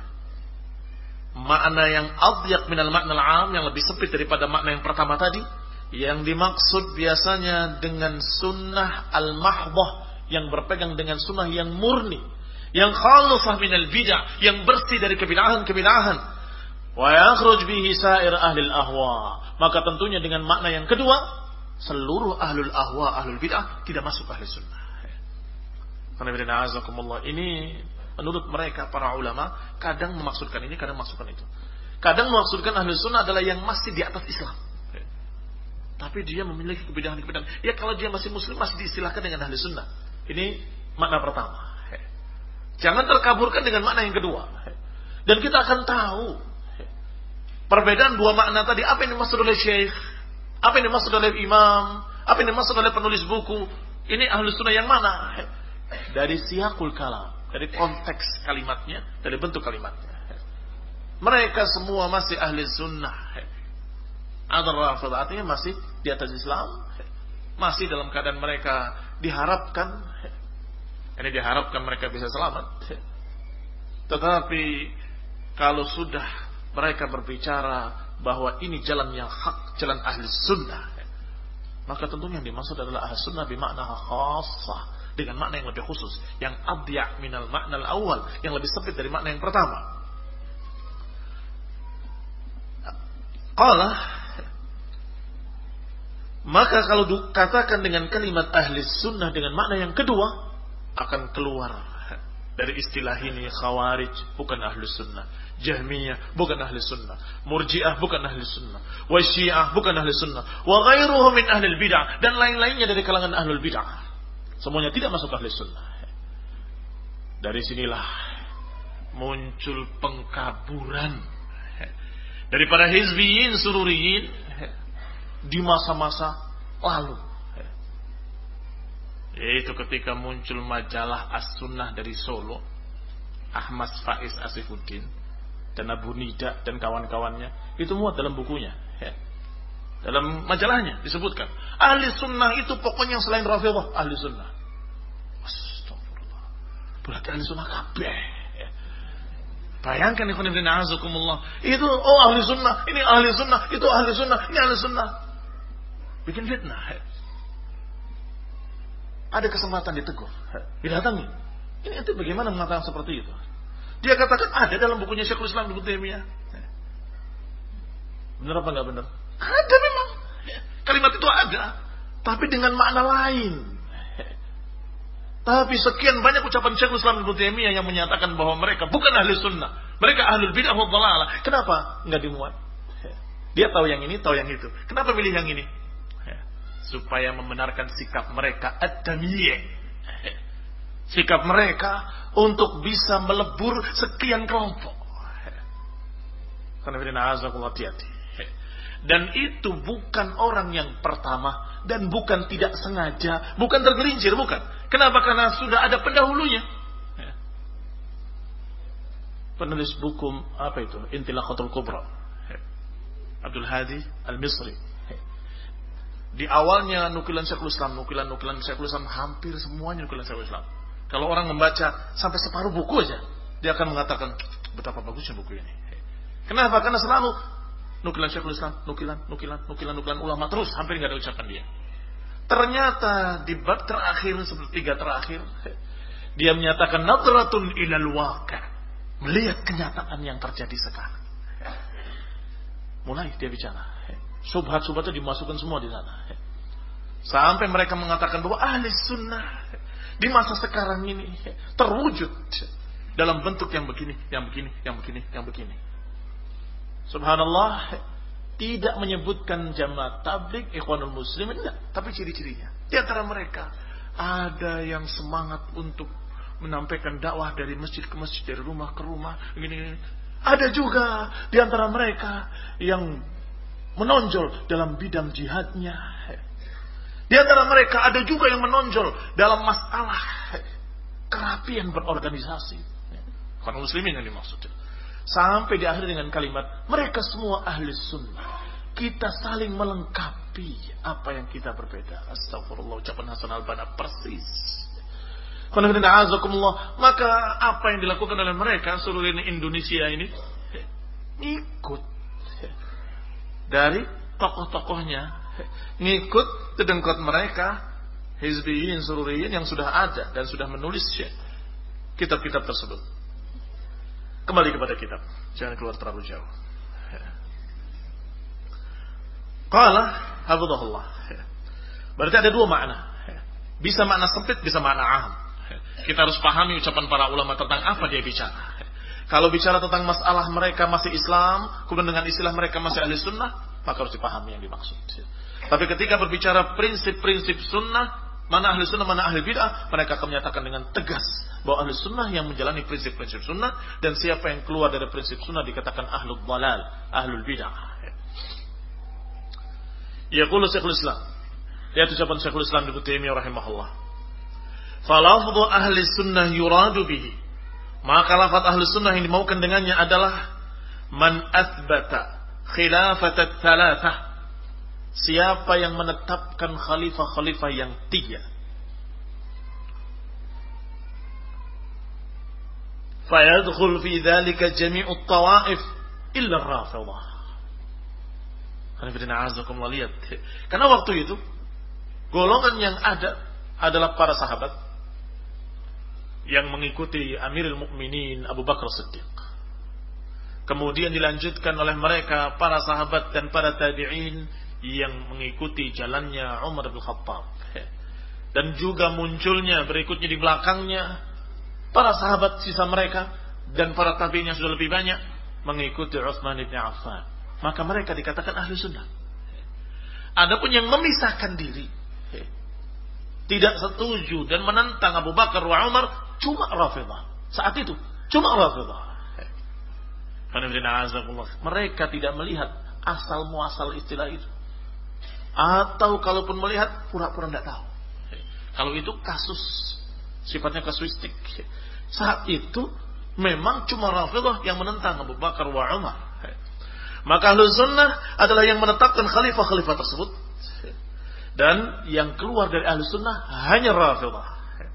makna yang adyak minal makna al-am, yang lebih sempit daripada makna yang pertama tadi. Yang dimaksud biasanya dengan sunnah al-mahdhah, yang berpegang dengan sunnah yang murni, yang khalisah minal bid'ah, yang bersih dari kebid'ahan-kebid'ahan. Wa yakhruj bihi sa'ir ahli al-ahwa. Maka tentunya dengan makna yang kedua, seluruh ahlul ahwa, ahlul bid'ah tidak masuk ahli sunnah. Karena bid'ah ini menurut mereka para ulama kadang memaksudkan ini, kadang memaksudkan itu. Kadang memaksudkan ahli sunnah adalah yang masih di atas Islam, tapi dia memiliki kebid'ahan-kebid'ahan. Ya kalau dia masih muslim masih diistilahkan dengan ahli sunnah. Ini makna pertama. Jangan terkaburkan dengan makna yang kedua. Dan kita akan tahu perbedaan dua makna tadi. Apa yang dimaksud oleh syekh, apa yang dimaksud oleh imam, apa yang dimaksud oleh penulis buku. Ini ahli sunnah yang mana? Dari siyaqul kalam, dari konteks kalimatnya, dari bentuk kalimatnya. Mereka semua masih ahli sunnah. Ada Rafidah, artinya masih di atas Islam, masih dalam keadaan mereka diharapkan, ini diharapkan mereka bisa selamat. Tetapi kalau sudah mereka berbicara bahwa ini jalan yang hak, jalan ahli sunnah, maka tentunya yang dimaksud adalah ahli sunnah bimakna khassah, dengan makna yang lebih khusus, yang adya' minal makna al-awwal, yang lebih sempit dari makna yang pertama. Qala, maka kalau dikatakan dengan kalimat ahli sunnah dengan makna yang kedua, akan keluar dari istilah ini khawarij, bukan ahli sunnah, jahmiyah, bukan ahli sunnah, murji'ah, bukan ahli sunnah, wa syiah, bukan ahli sunnah, wa ghairuhum min ahli bid'ah, dan lain-lainnya dari kalangan ahli bid'ah. Semuanya tidak masuk ahli sunnah. Dari sinilah muncul pengkaburan daripada hizbiyin sururiyin di masa-masa lalu, yaitu ketika muncul majalah As-Sunnah dari Solo, Ahmad Faiz Asifuddin dan Abu Nida dan kawan-kawannya, itu muat dalam bukunya. Dalam majalahnya disebutkan ahli sunnah itu pokoknya yang selain Rafidhah ahli sunnah. Astagfirullah, berarti ahli sunnah kabeh. Bayangkan ikhwan fillah azakumullah, itu oh ahli sunnah, ini ahli sunnah, itu ahli sunnah, ini ahli sunnah. Bikin fitnah. Ada kesempatan ditegur, didatangi. Ini itu bagaimana mengatakan seperti itu? Dia katakan ada dalam bukunya Syekhul Islam Ibnu Taimiyah. Benar apa enggak benar? Ada memang. Kalimat itu ada, tapi dengan makna lain. Tapi sekian banyak ucapan Syekhul Islam Ibnu Taimiyah yang menyatakan bahwa mereka bukan ahli sunnah, mereka ahlul bid'ah wad dhalalah. Kenapa enggak dimuat? Dia tahu yang ini, tahu yang itu. Kenapa pilih yang ini? Supaya membenarkan sikap mereka ad-damiyah. Sikap mereka untuk bisa melebur sekian kelompok. Karena hati-hati. Dan itu bukan orang yang pertama dan bukan tidak sengaja, bukan tergelincir, bukan. Kenapa? Karena sudah ada pendahulunya. Penulis buku apa itu? Intilaqatul Kubra, Abdul Hadi Al-Misri. Di awalnya nukilan Syekhul Islam, nukilan-nukilan Syekhul Islam, hampir semuanya nukilan Syekhul Islam. Kalau orang membaca sampai separuh buku aja, dia akan mengatakan betapa bagusnya buku ini. Kenapa? Karena selalu nukilan Syekhul Islam, nukilan, nukilan, nukilan, nukilan ulama terus, hampir nggak ada ucapan dia. Ternyata di bab terakhir, sepertiga terakhir, dia menyatakan nadratun ilal waqi', melihat kenyataan yang terjadi sekarang. Mulai dia bicara, subhat-subhatnya dimasukkan semua di sana. Sampai mereka mengatakan bahwa ahli sunnah di masa sekarang ini terwujud dalam bentuk yang begini, yang begini, yang begini, yang begini. Subhanallah, tidak menyebutkan jamaah tabligh, ikhwanul muslimin, enggak, tapi ciri-cirinya. Di antara mereka ada yang semangat untuk menyampaikan dakwah dari masjid ke masjid, dari rumah ke rumah, gini-gini. Ada juga di antara mereka yang menonjol dalam bidang jihadnya. Di antara mereka ada juga yang menonjol dalam masalah kerapian berorganisasi. Ikhwanul muslimin yang dimaksud. Sampai di akhir dengan kalimat mereka semua ahli sunnah, kita saling melengkapi apa yang kita berbeda. Astagfirullah, ucapan Hasan al-Banna persis. Maka apa yang dilakukan oleh mereka seluruh Indonesia ini ngikut dari tokoh-tokohnya, ngikut kedengkot mereka hizbiyin sururiyin yang sudah ada dan sudah menulis kitab-kitab tersebut. Kembali kepada kitab, jangan keluar terlalu jauh. Qala hafizahullah. Berarti ada dua makna. Bisa makna sempit, bisa makna am. Kita harus pahami ucapan para ulama tentang apa dia bicara. Kalau bicara tentang masalah mereka masih Islam, kemudian dengan istilah mereka masih ahli sunnah, maka harus dipahami yang dimaksud. Tapi ketika berbicara prinsip-prinsip sunnah, mana ahli sunnah, mana ahli bid'ah, mereka akan menyatakan dengan tegas bahwa ahli sunnah yang menjalani prinsip-prinsip sunnah, dan siapa yang keluar dari prinsip sunnah dikatakan ahlul dhalal, ahlul bid'ah. Yaqulu Syekhul Islam, lihat ucapan Syekhul Islam Ibnu Taimiyah rahimahullah, falafdhu ahli sunnah yuradu bihi, maka lafaz ahli sunnah yang dimaukan dengannya adalah man athbata khilafat ats-tsalatsah, siapa yang menetapkan khalifah-khalifah yang tiga. Fayadkhul fi dzalika jami'ut tawaif illa ar-Rafidhah. Lihat. Karena waktu itu golongan yang ada adalah para sahabat yang mengikuti Amirul Mukminin Abu Bakar Siddiq. Kemudian dilanjutkan oleh mereka para sahabat dan para tabi'in yang mengikuti jalannya Umar bin Khattab. Dan juga munculnya berikutnya di belakangnya para sahabat sisa mereka dan para tabi'in yang sudah lebih banyak mengikuti Utsman bin Affan. Maka mereka dikatakan ahli sunnah. Adapun yang memisahkan diri, tidak setuju dan menentang Abu Bakar wa Umar, cuma Rafidhah. Saat itu cuma Rafidhah. Mereka tidak melihat asal muasal istilah itu, atau kalaupun melihat pura-pura tidak tahu. Kalau itu kasus sifatnya kasuistik. Saat itu memang cuma Rafidhah yang menentang Abu Bakar wa Umar. Maka Ahlus Sunnah adalah yang menetapkan khalifah-khalifah tersebut, dan yang keluar dari Ahlus Sunnah hanya Rafidhah.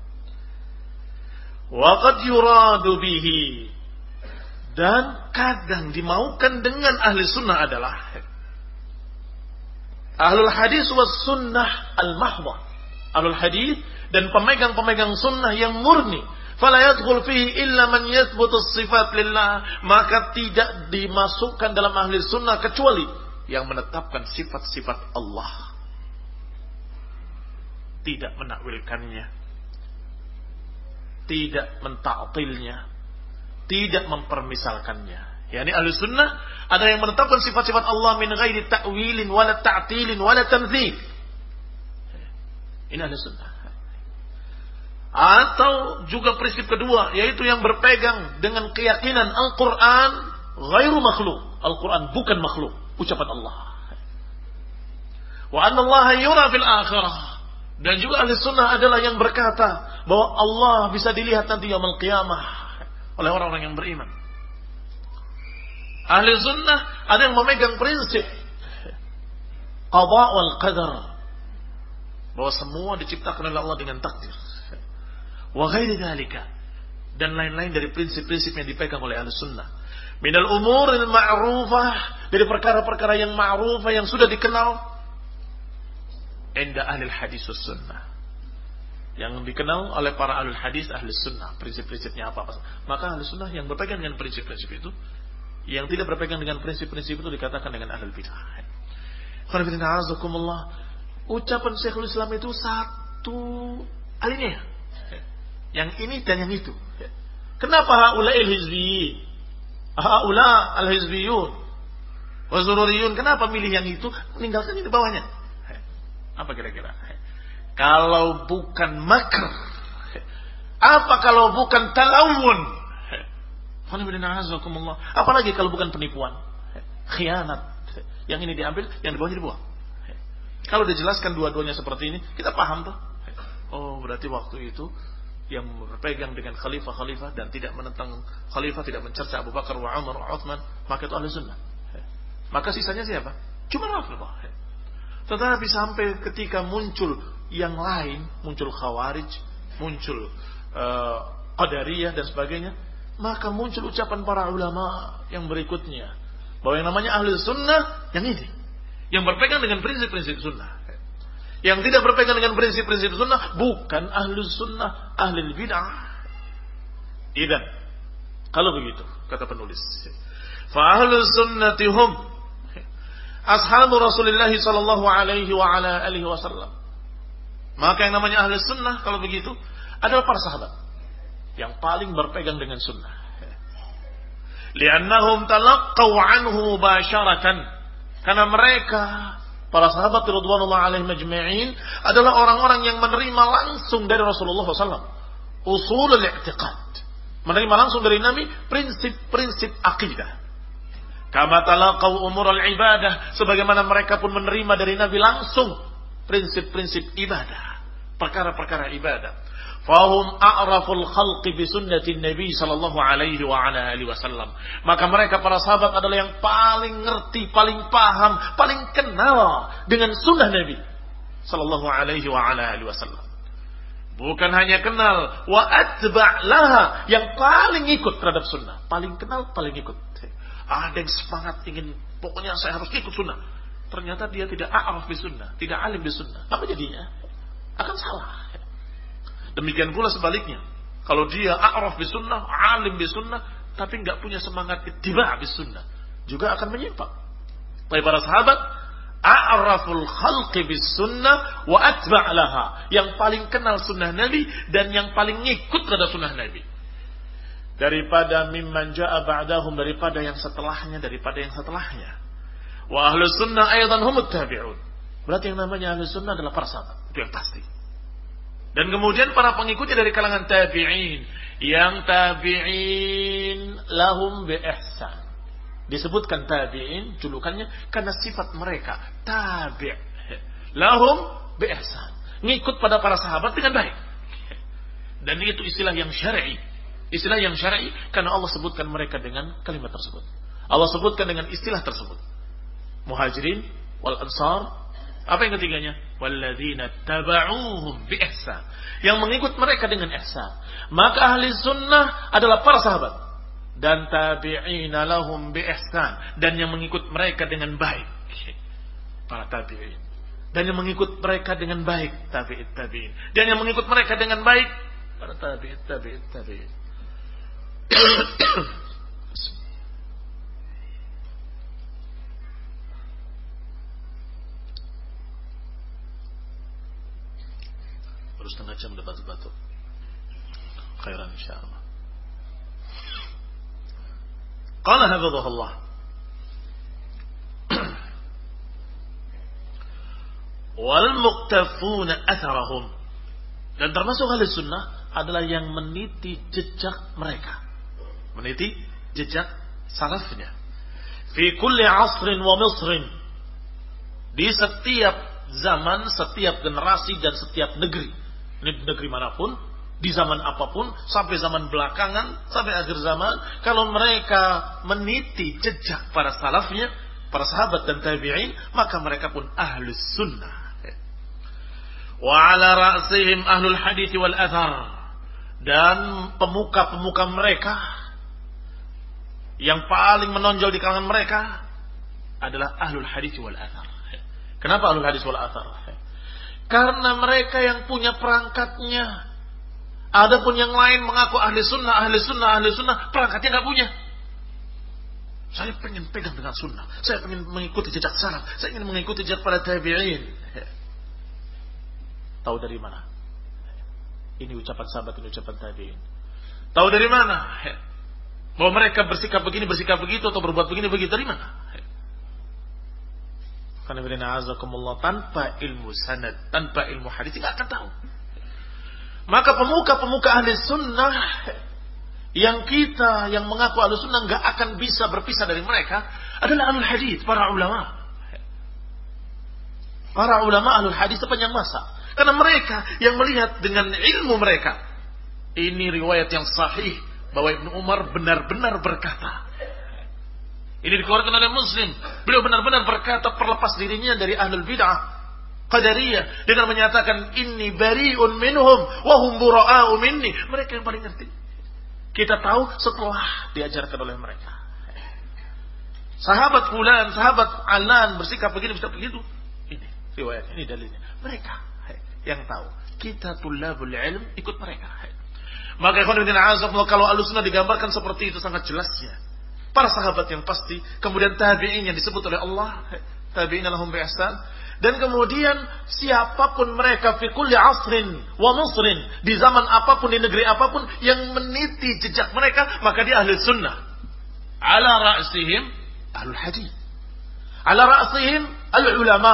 Wa qad yuradu bihi, dan kadang dimaukan dengan Ahli Sunnah adalah Ahlul Hadis was Sunnah al-Mahdhah, Ahlul Hadis dan pemegang-pemegang sunnah yang murni. Fala yadkhul fihi illa man yathbutu sifat lillah, maka tidak dimasukkan dalam ahli sunnah kecuali yang menetapkan sifat-sifat Allah, tidak menakwilkannya, tidak menta'tilnya, tidak mempermisalkannya. Yani ahli sunnah ada yang menetapkan sifat-sifat Allah min ghairi ta'wilin wala ta'tilin wala tamthil. Ini ahli sunnah. Atau juga prinsip kedua, yaitu yang berpegang dengan keyakinan Al-Quran ghairu makhluk. Al-Quran bukan makhluk, ucapan Allah. Wa anna Allah yura fil akhirah. Dan juga ahli sunnah adalah yang berkata bahwa Allah bisa dilihat nanti yaumul qiyamah oleh orang-orang yang beriman. Ahli sunnah ada yang memegang prinsip qada wal qadar, bahwa semua diciptakan oleh Allah dengan takdir. Wa ghairi dzalika, dan lain-lain dari prinsip-prinsip yang dipegang oleh ahli sunnah. Minal umuril ma'rufah, dari perkara-perkara yang ma'rufah yang sudah dikenal inda ahli hadis was sunnah, yang dikenal oleh para ahli hadis ahli sunnah, prinsip-prinsipnya apa apa. Maka ahli sunnah yang berpegang dengan prinsip-prinsip itu, yang tidak berpegang dengan prinsip-prinsip itu dikatakan dengan ahli bidah. Ucapan Syekhul Islam itu satu alinea, yang ini dan yang itu. Kenapa haula al-hizbiyyin, haula al-hizbiyyun wa zururiyun, kenapa milih yang itu meninggalkan yang di bawahnya? Apa kira-kira? Kalau bukan makr, apa kalau bukan talawun? Apalagi kalau bukan penipuan, khianat. Yang ini diambil, yang di bawahnya dibuang. Kalau dijelaskan dua-duanya seperti ini, kita paham tuh. Oh, berarti waktu itu yang berpegang dengan khalifah-khalifah dan tidak menentang khalifah, tidak mencerca Abu Bakar wa Umar wa Utsman, maka itu ahli sunnah. Maka sisanya siapa? Cuma Rafidhah. Tetapi sampai ketika muncul yang lain, muncul Khawarij, muncul uh, Qadariyah dan sebagainya, maka muncul ucapan para ulama yang berikutnya bahwa yang namanya ahli sunnah yang ini, yang berpegang dengan prinsip-prinsip sunnah. Yang tidak berpegang dengan prinsip-prinsip sunnah bukan ahli sunnah, ahli bid'ah. Idan, kalau begitu kata penulis, fa ahli sunnati hum ashabu Rasulullah sallallahu alaihi wa ala alihi wasallam. Maka yang namanya ahli sunnah kalau begitu adalah para sahabat yang paling berpegang dengan sunnah. Li'annahum talaqqaw anhu mubasharatan, karena mereka para sahabat radhiyallahu alaihim majma'in adalah orang-orang yang menerima langsung dari Rasulullah sallallahu alaihi wasallam usulul i'tiqad, menerima langsung dari Nabi prinsip-prinsip akidah. Kama talaqaw umur al-ibadah, sebagaimana mereka pun menerima dari Nabi langsung prinsip-prinsip ibadah, perkara-perkara ibadah. Fahum a'raful khalqi bi sunnatin Nabi sallallahu alaihi wa ala alihi wasallam. Maka mereka para sahabat adalah yang paling ngerti, paling paham, paling kenal dengan sunnah Nabi sallallahu alaihi wa ala alihi wasallam. Bukan hanya kenal, wa atba' laha, yang paling ikut terhadap sunnah. Paling kenal, paling ikut. Ada yang semangat ingin, pokoknya saya harus ikut sunnah. Ternyata dia tidak a'raf bi sunnah, tidak alim bi sunnah. Apa jadinya? Akan salah. Demikian pula sebaliknya. Kalau dia a'raf bi sunnah, alim bi sunnah, tapi nggak punya semangat ittiba' bi sunnah, juga akan menyimpang. Baik para sahabat, a'raful khalqi bis sunnah wa atba' laha, yang paling kenal sunnah Nabi dan yang paling ngikut terhadap sunnah Nabi, daripada mimman ja'a ba'dahum, daripada yang setelahnya, daripada yang setelahnya. Wa ahlus sunnah aidan humut tabi'un, berarti yang namanya ahlus sunnah adalah para sahabat, itu yang pasti. Dan kemudian para pengikutnya dari kalangan tabi'in, yang tabi'in lahum bi ihsan. Disebutkan tabi'in julukannya karena sifat mereka tabi', lahum bi ihsan, ngikut pada para sahabat dengan baik. Dan itu istilah yang syar'i. Istilah yang syar'i karena Allah sebutkan mereka dengan kalimat tersebut. Allah sebutkan dengan istilah tersebut. Muhajirin wal ansar. Apa yang ketiganya? Walladzina taba'uhum bi ihsan, yang mengikut mereka dengan ihsan. Maka ahli sunnah adalah para sahabat, dan tabi'ina lahum bi ihsan, dan yang mengikut mereka dengan baik, para tabi'in. Dan yang mengikut mereka dengan baik, tabi'it tabi'in. Dan yang mengikut mereka dengan baik, para tabi'it tabi'it tabi'in. Baru setengah jam udah batuk-batuk. Khairan insyaallah. Qala hafizahullah, wal muqtafuna atharahum, dan termasuk ahli sunnah adalah yang meniti jejak mereka, meniti jejak salafnya, fi kulli asrin wa misrin, di setiap zaman, setiap generasi dan setiap negeri. Ini negeri manapun, di zaman apapun, sampai zaman belakangan, sampai akhir zaman, kalau mereka meniti jejak para salafnya, para sahabat dan tabi'in, maka mereka pun ahlus sunnah. Wa ala ra'sihim ahlul hadits wal athar, dan pemuka-pemuka mereka yang paling menonjol di kalangan mereka adalah ahlul hadits wal athar. Kenapa ahlul hadits wal athar? Karena mereka yang punya perangkatnya. Adapun yang lain mengaku ahli sunnah, ahli sunnah, ahli sunnah, perangkatnya nggak punya. Saya pengen pegang dengan sunnah, saya pengen mengikuti jejak salaf, saya ingin mengikuti jejak para tabi'in. Tahu dari mana? Ini ucapan sahabat, ini ucapan tabi'in. Tahu dari mana? Bahwa mereka bersikap begini, bersikap begitu, atau berbuat begini, begitu, dari mana? Karena berina'azakumullah, tanpa ilmu sanad, tanpa ilmu hadis, tidak akan tahu. Maka pemuka-pemuka ahli sunnah yang kita, yang mengaku ahli sunnah, nggak akan bisa berpisah dari mereka adalah ahlul hadis, para ulama. Para ulama ahlul hadis sepanjang masa. Karena mereka yang melihat dengan ilmu mereka. Ini riwayat yang sahih bahwa Ibnu Umar benar-benar berkata. Ini dikeluarkan oleh Muslim. Beliau benar-benar berkata terlepas dirinya dari ahlul bid'ah Qadariyah dengan menyatakan inni bari'un minhum wa hum bura'u minni. Mereka yang paling ngerti. Kita tahu setelah diajarkan oleh mereka. Sahabat fulan, sahabat alan bersikap begini, bersikap begitu. Ini riwayat, ini dalilnya. Mereka yang tahu. Kita tulabul ilm ikut mereka. Maka ikhwan fillah azza kalau al-sunnah digambarkan seperti itu sangat jelasnya. Para sahabat yang pasti, kemudian tabi'in yang disebut oleh Allah, tabi'in lahum bi ihsan, dan kemudian siapapun mereka fi kulli asrin wa nusrin, di zaman apapun, di negeri apapun yang meniti jejak mereka, maka dia ahli sunnah. Ala ra'sihim ahlul hadis, ala ra'sihim al-ulama.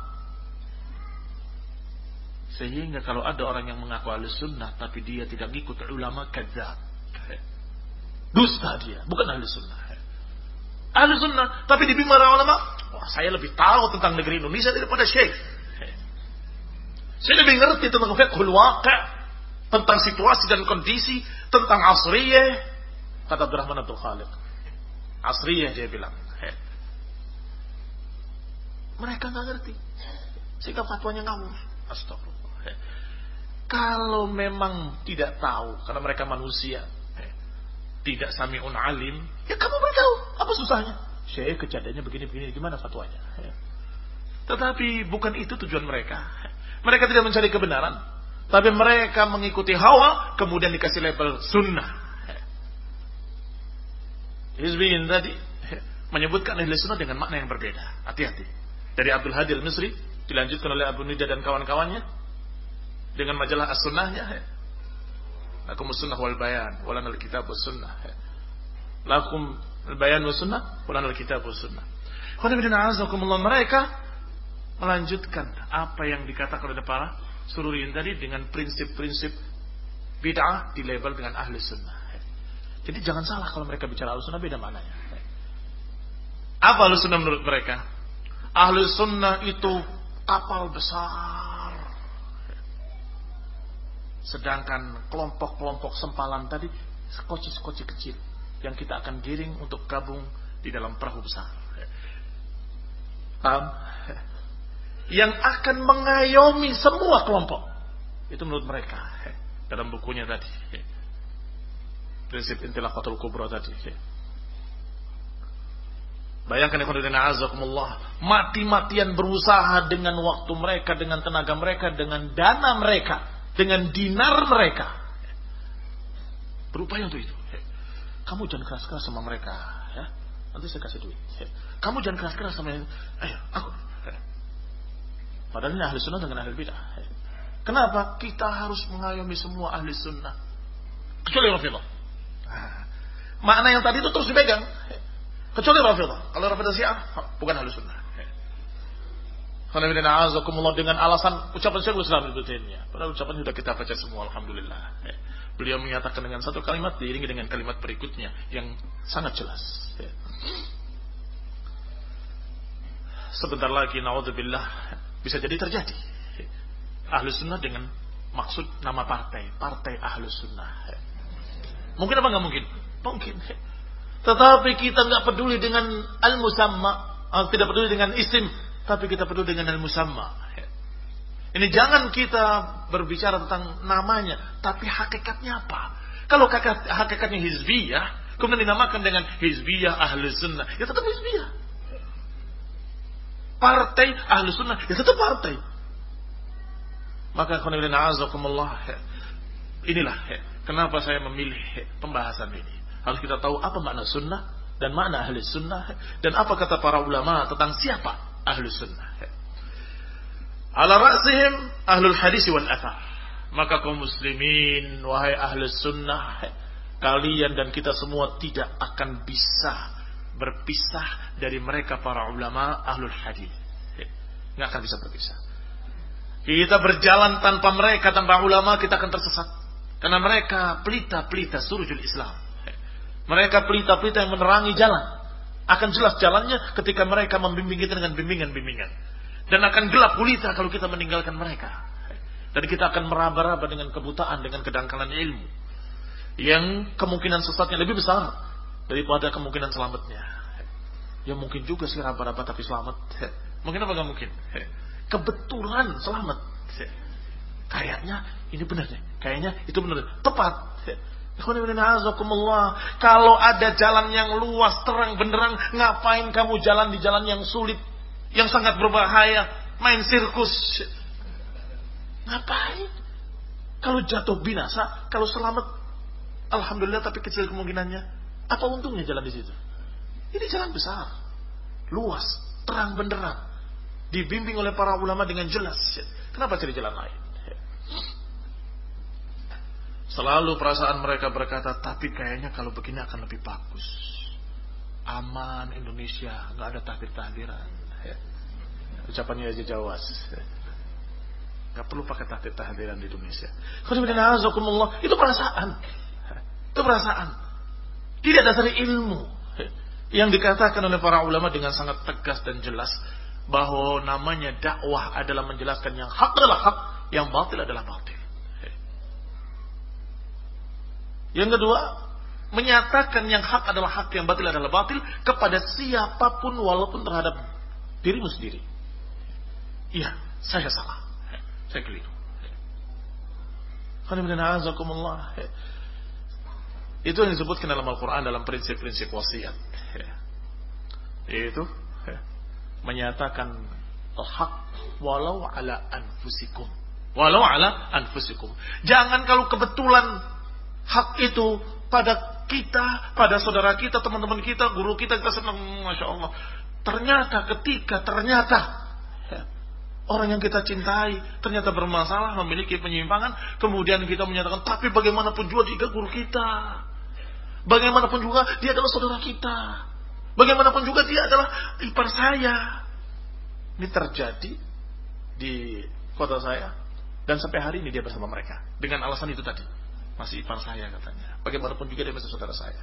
Sehingga kalau ada orang yang mengaku ahli sunnah tapi dia tidak ikut ulama, kadzab, dusta dia, bukan ahli sunnah. Ahli sunnah tapi dibimbing para ulama, wah saya lebih tahu tentang negeri Indonesia daripada syekh. Saya lebih ngerti tentang fiqhul waqi', tentang situasi dan kondisi, tentang asriyah, kata Abdurrahman Abdul Khaliq. Asriyah dia bilang. Mereka nggak ngerti, sehingga fatwanya ngawur. Astagfirullah. Kalau memang tidak tahu, karena mereka manusia, tidak sami'un alim, ya kamu beritahu, apa susahnya? Syekh kejadiannya begini-begini, gimana fatwanya? Tetapi bukan itu tujuan mereka. Mereka tidak mencari kebenaran, tapi mereka mengikuti hawa, kemudian dikasih label sunnah. Hizbiyin tadi menyebutkan ahli sunnah dengan makna yang berbeda. Hati-hati. Dari Abdul Hadi Al-Misri, dilanjutkan oleh Abu Nida dan kawan-kawannya dengan majalah As-Sunnahnya. Lakum sunnah wal bayan, walana al-kitab was sunnah. Lakum al-bayan was sunnah, walana al-kitab was sunnah. Mereka melanjutkan apa yang dikatakan oleh para sururiyin tadi dengan prinsip-prinsip bid'ah dilabel dengan ahli sunnah. Jadi jangan salah kalau mereka bicara ahli sunnah, beda maknanya. Apa ahli sunnah menurut mereka? Ahli sunnah itu kapal besar, sedangkan kelompok-kelompok sempalan tadi skoci-skoci kecil yang kita akan giring untuk gabung di dalam perahu besar. Paham? Yang akan mengayomi semua kelompok. Itu menurut mereka dalam bukunya tadi. Prinsip Intilaqatul Kubra tadi. Bayangkan ikhwanuddina azakumullah, mati-matian berusaha dengan waktu mereka, dengan tenaga mereka, dengan dana mereka, dengan dinar mereka, berupaya untuk itu. Kamu jangan keras-keras sama mereka, ya. Nanti saya kasih duit. Kamu jangan keras-keras sama yang, ayo, aku. Padahal ini ahli sunnah dengan ahli bid'ah. Kenapa? Kita harus mengayomi semua ahli sunnah, kecuali Rafidah. Makna yang tadi itu terus dipegang, kecuali Rafidah. Kalau Rafidah Syiah bukan ahli sunnah. Dengan alasan ucapan Syekhul Islam Ibnu Taimiyah. Padahal ucapan sudah kita baca semua, alhamdulillah. Beliau menyatakan dengan satu kalimat diiringi dengan kalimat berikutnya yang sangat jelas. Sebentar lagi naudzubillah bisa jadi terjadi ahli sunnah dengan maksud nama partai, partai ahli sunnah. Mungkin apa nggak mungkin? Mungkin. Tetapi kita nggak peduli dengan al-musamma, tidak peduli dengan isim, tapi kita peduli dengan al-musamma. Ini jangan kita berbicara tentang namanya, tapi hakikatnya apa? Kalau hakikatnya hizbiyah, kemudian dinamakan dengan hizbiyah ahli sunnah, ya tetap hizbiyah. Partai ahli sunnah, ya tetap partai. Maka inilah kenapa saya memilih pembahasan ini. Harus kita tahu apa makna sunnah dan makna ahli sunnah, dan apa kata para ulama tentang siapa ahli sunnah. Ala ra'sihim ahlul hadis wal athar. Maka kaum muslimin, wahai ahli sunnah, kalian dan kita semua tidak akan bisa berpisah dari mereka para ulama ahlul hadis. Nggak akan bisa berpisah. Kita berjalan tanpa mereka, tanpa ulama, kita akan tersesat. Karena mereka pelita-pelita surujul Islam. Mereka pelita-pelita yang menerangi jalan. Akan jelas jalannya ketika mereka membimbing kita dengan bimbingan-bimbingan. Dan akan gelap gulita kalau kita meninggalkan mereka. Dan kita akan meraba-raba dengan kebutaan, dengan kedangkalan ilmu. Yang kemungkinan sesatnya lebih besar daripada kemungkinan selamatnya. Ya mungkin juga sih raba-raba tapi selamat. Mungkin apa gak mungkin? Kebetulan selamat. Kayaknya ini benar deh. Kayaknya itu benar deh. Tepat. Kalau ada jalan yang luas, terang benderang, ngapain kamu jalan di jalan yang sulit, yang sangat berbahaya, main sirkus? Ngapain? Kalau jatuh binasa, kalau selamat, alhamdulillah, tapi kecil kemungkinannya. Apa untungnya jalan di situ? Ini jalan besar, luas, terang benderang, dibimbing oleh para ulama dengan jelas. Kenapa cari jalan lain? Selalu perasaan mereka berkata, tapi kayaknya kalau begini akan lebih bagus. Aman Indonesia, nggak ada tahdir-tahdiran. Ya. Ucapannya aja Jawas. Nggak perlu pakai tahdir-tahdiran di Indonesia. Itu perasaan. Itu perasaan. Tidak dasar ilmu. Yang dikatakan oleh para ulama dengan sangat tegas dan jelas, bahwa namanya dakwah adalah menjelaskan yang hak adalah hak, yang batil adalah batil. Yang kedua, menyatakan yang hak adalah hak, yang batil adalah batil kepada siapapun walaupun terhadap dirimu sendiri. Iya, saya salah, saya keliru. Itu yang disebutkan dalam Al-Quran dalam prinsip-prinsip wasiat, yaitu menyatakan al-haq walau ala anfusikum, walau ala anfusikum. Jangan kalau kebetulan hak itu pada kita, pada saudara kita, teman-teman kita, guru kita, kita senang, masya Allah. Ternyata ketika ternyata orang yang kita cintai ternyata bermasalah, memiliki penyimpangan, kemudian kita menyatakan, tapi bagaimanapun juga dia guru kita, bagaimanapun juga dia adalah saudara kita, bagaimanapun juga dia adalah ipar saya. Ini terjadi di kota saya, dan sampai hari ini dia bersama mereka dengan alasan itu tadi, masih ipar saya katanya, bagaimanapun juga dia masih saudara saya.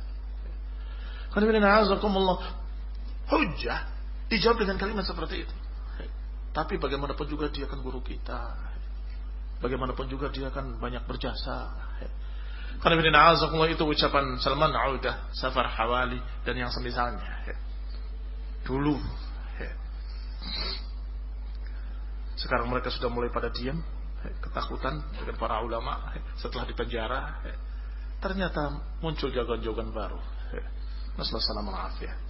Hujjah dijawab dengan kalimat seperti itu. Tapi bagaimanapun juga dia kan guru kita, bagaimanapun juga dia kan banyak berjasa. Karena itu ucapan Salman Audah, Safar Hawali, dan yang semisalnya. Dulu, sekarang mereka sudah mulai pada diam, ketakutan dengan para ulama. Setelah dipenjara, ternyata muncul jagoan-jagoan baru. Nasallallahu alaihi wasallam.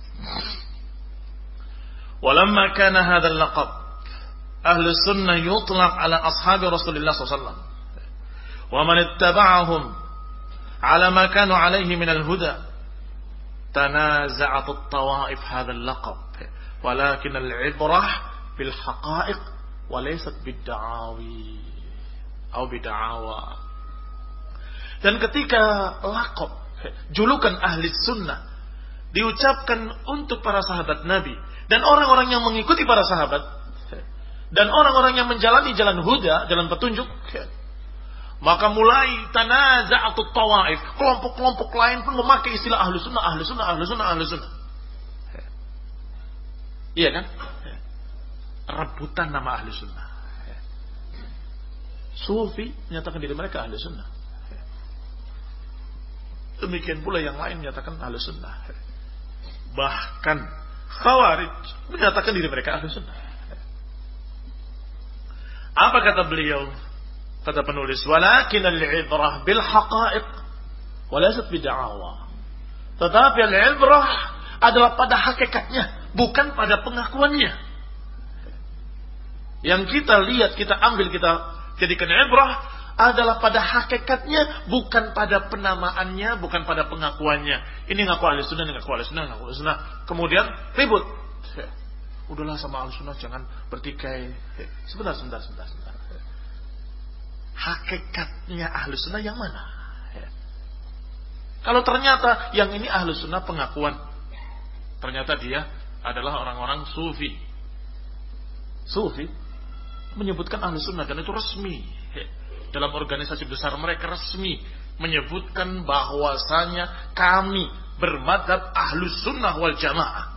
Walamma kana hadzal laqab ahli sunnah yutlaq ala ashabi Rasulullah sallallahu alaihi wasallam wa man ittaba'ahum ala ma kanu alaihi min al-huda tanaza'at at-tawa'if hadha al-laqab walakin al-ibrah bil haqa'iq wa laysat bid-da'awi atau bid'awa. Dan ketika laqab, julukan ahli sunnah diucapkan untuk para sahabat Nabi dan orang-orang yang mengikuti para sahabat dan orang-orang yang menjalani jalan huda, jalan petunjuk, maka mulai tanaza'atut tawaif, kelompok-kelompok lain pun memakai istilah ahlu sunnah, ahlu sunnah, ahlu sunnah, ahlu sunnah. Iya kan? Rebutan nama ahlu sunnah. Sufi menyatakan diri mereka ahlu sunnah. Demikian pula yang lain menyatakan ahlu sunnah. Bahkan Khawarij menyatakan diri mereka ahlu sunnah. Apa kata beliau? Kata penulis, walakin al-ibrah bil haqa'iq wa laysat bid'awa. Tetapi al-ibrah adalah pada hakikatnya, bukan pada pengakuannya. Yang kita lihat, kita ambil, kita jadikan ibrah adalah pada hakikatnya, bukan pada penamaannya, bukan pada pengakuannya. Ini ngaku ahli sunnah, ini ngaku ahli sunnah, ngaku ahli sunnah. Kemudian ribut. Udahlah sama ahli sunnah, jangan bertikai. Sebentar, sebentar, sebentar, sebentar. Hakikatnya ahli sunnah yang mana? Kalau ternyata yang ini ahli sunnah pengakuan, ternyata dia adalah orang-orang sufi. Sufi menyebutkan ahli sunnah, dan itu resmi. Dalam organisasi besar mereka resmi menyebutkan bahwasanya kami bermadzhab ahli sunnah wal jamaah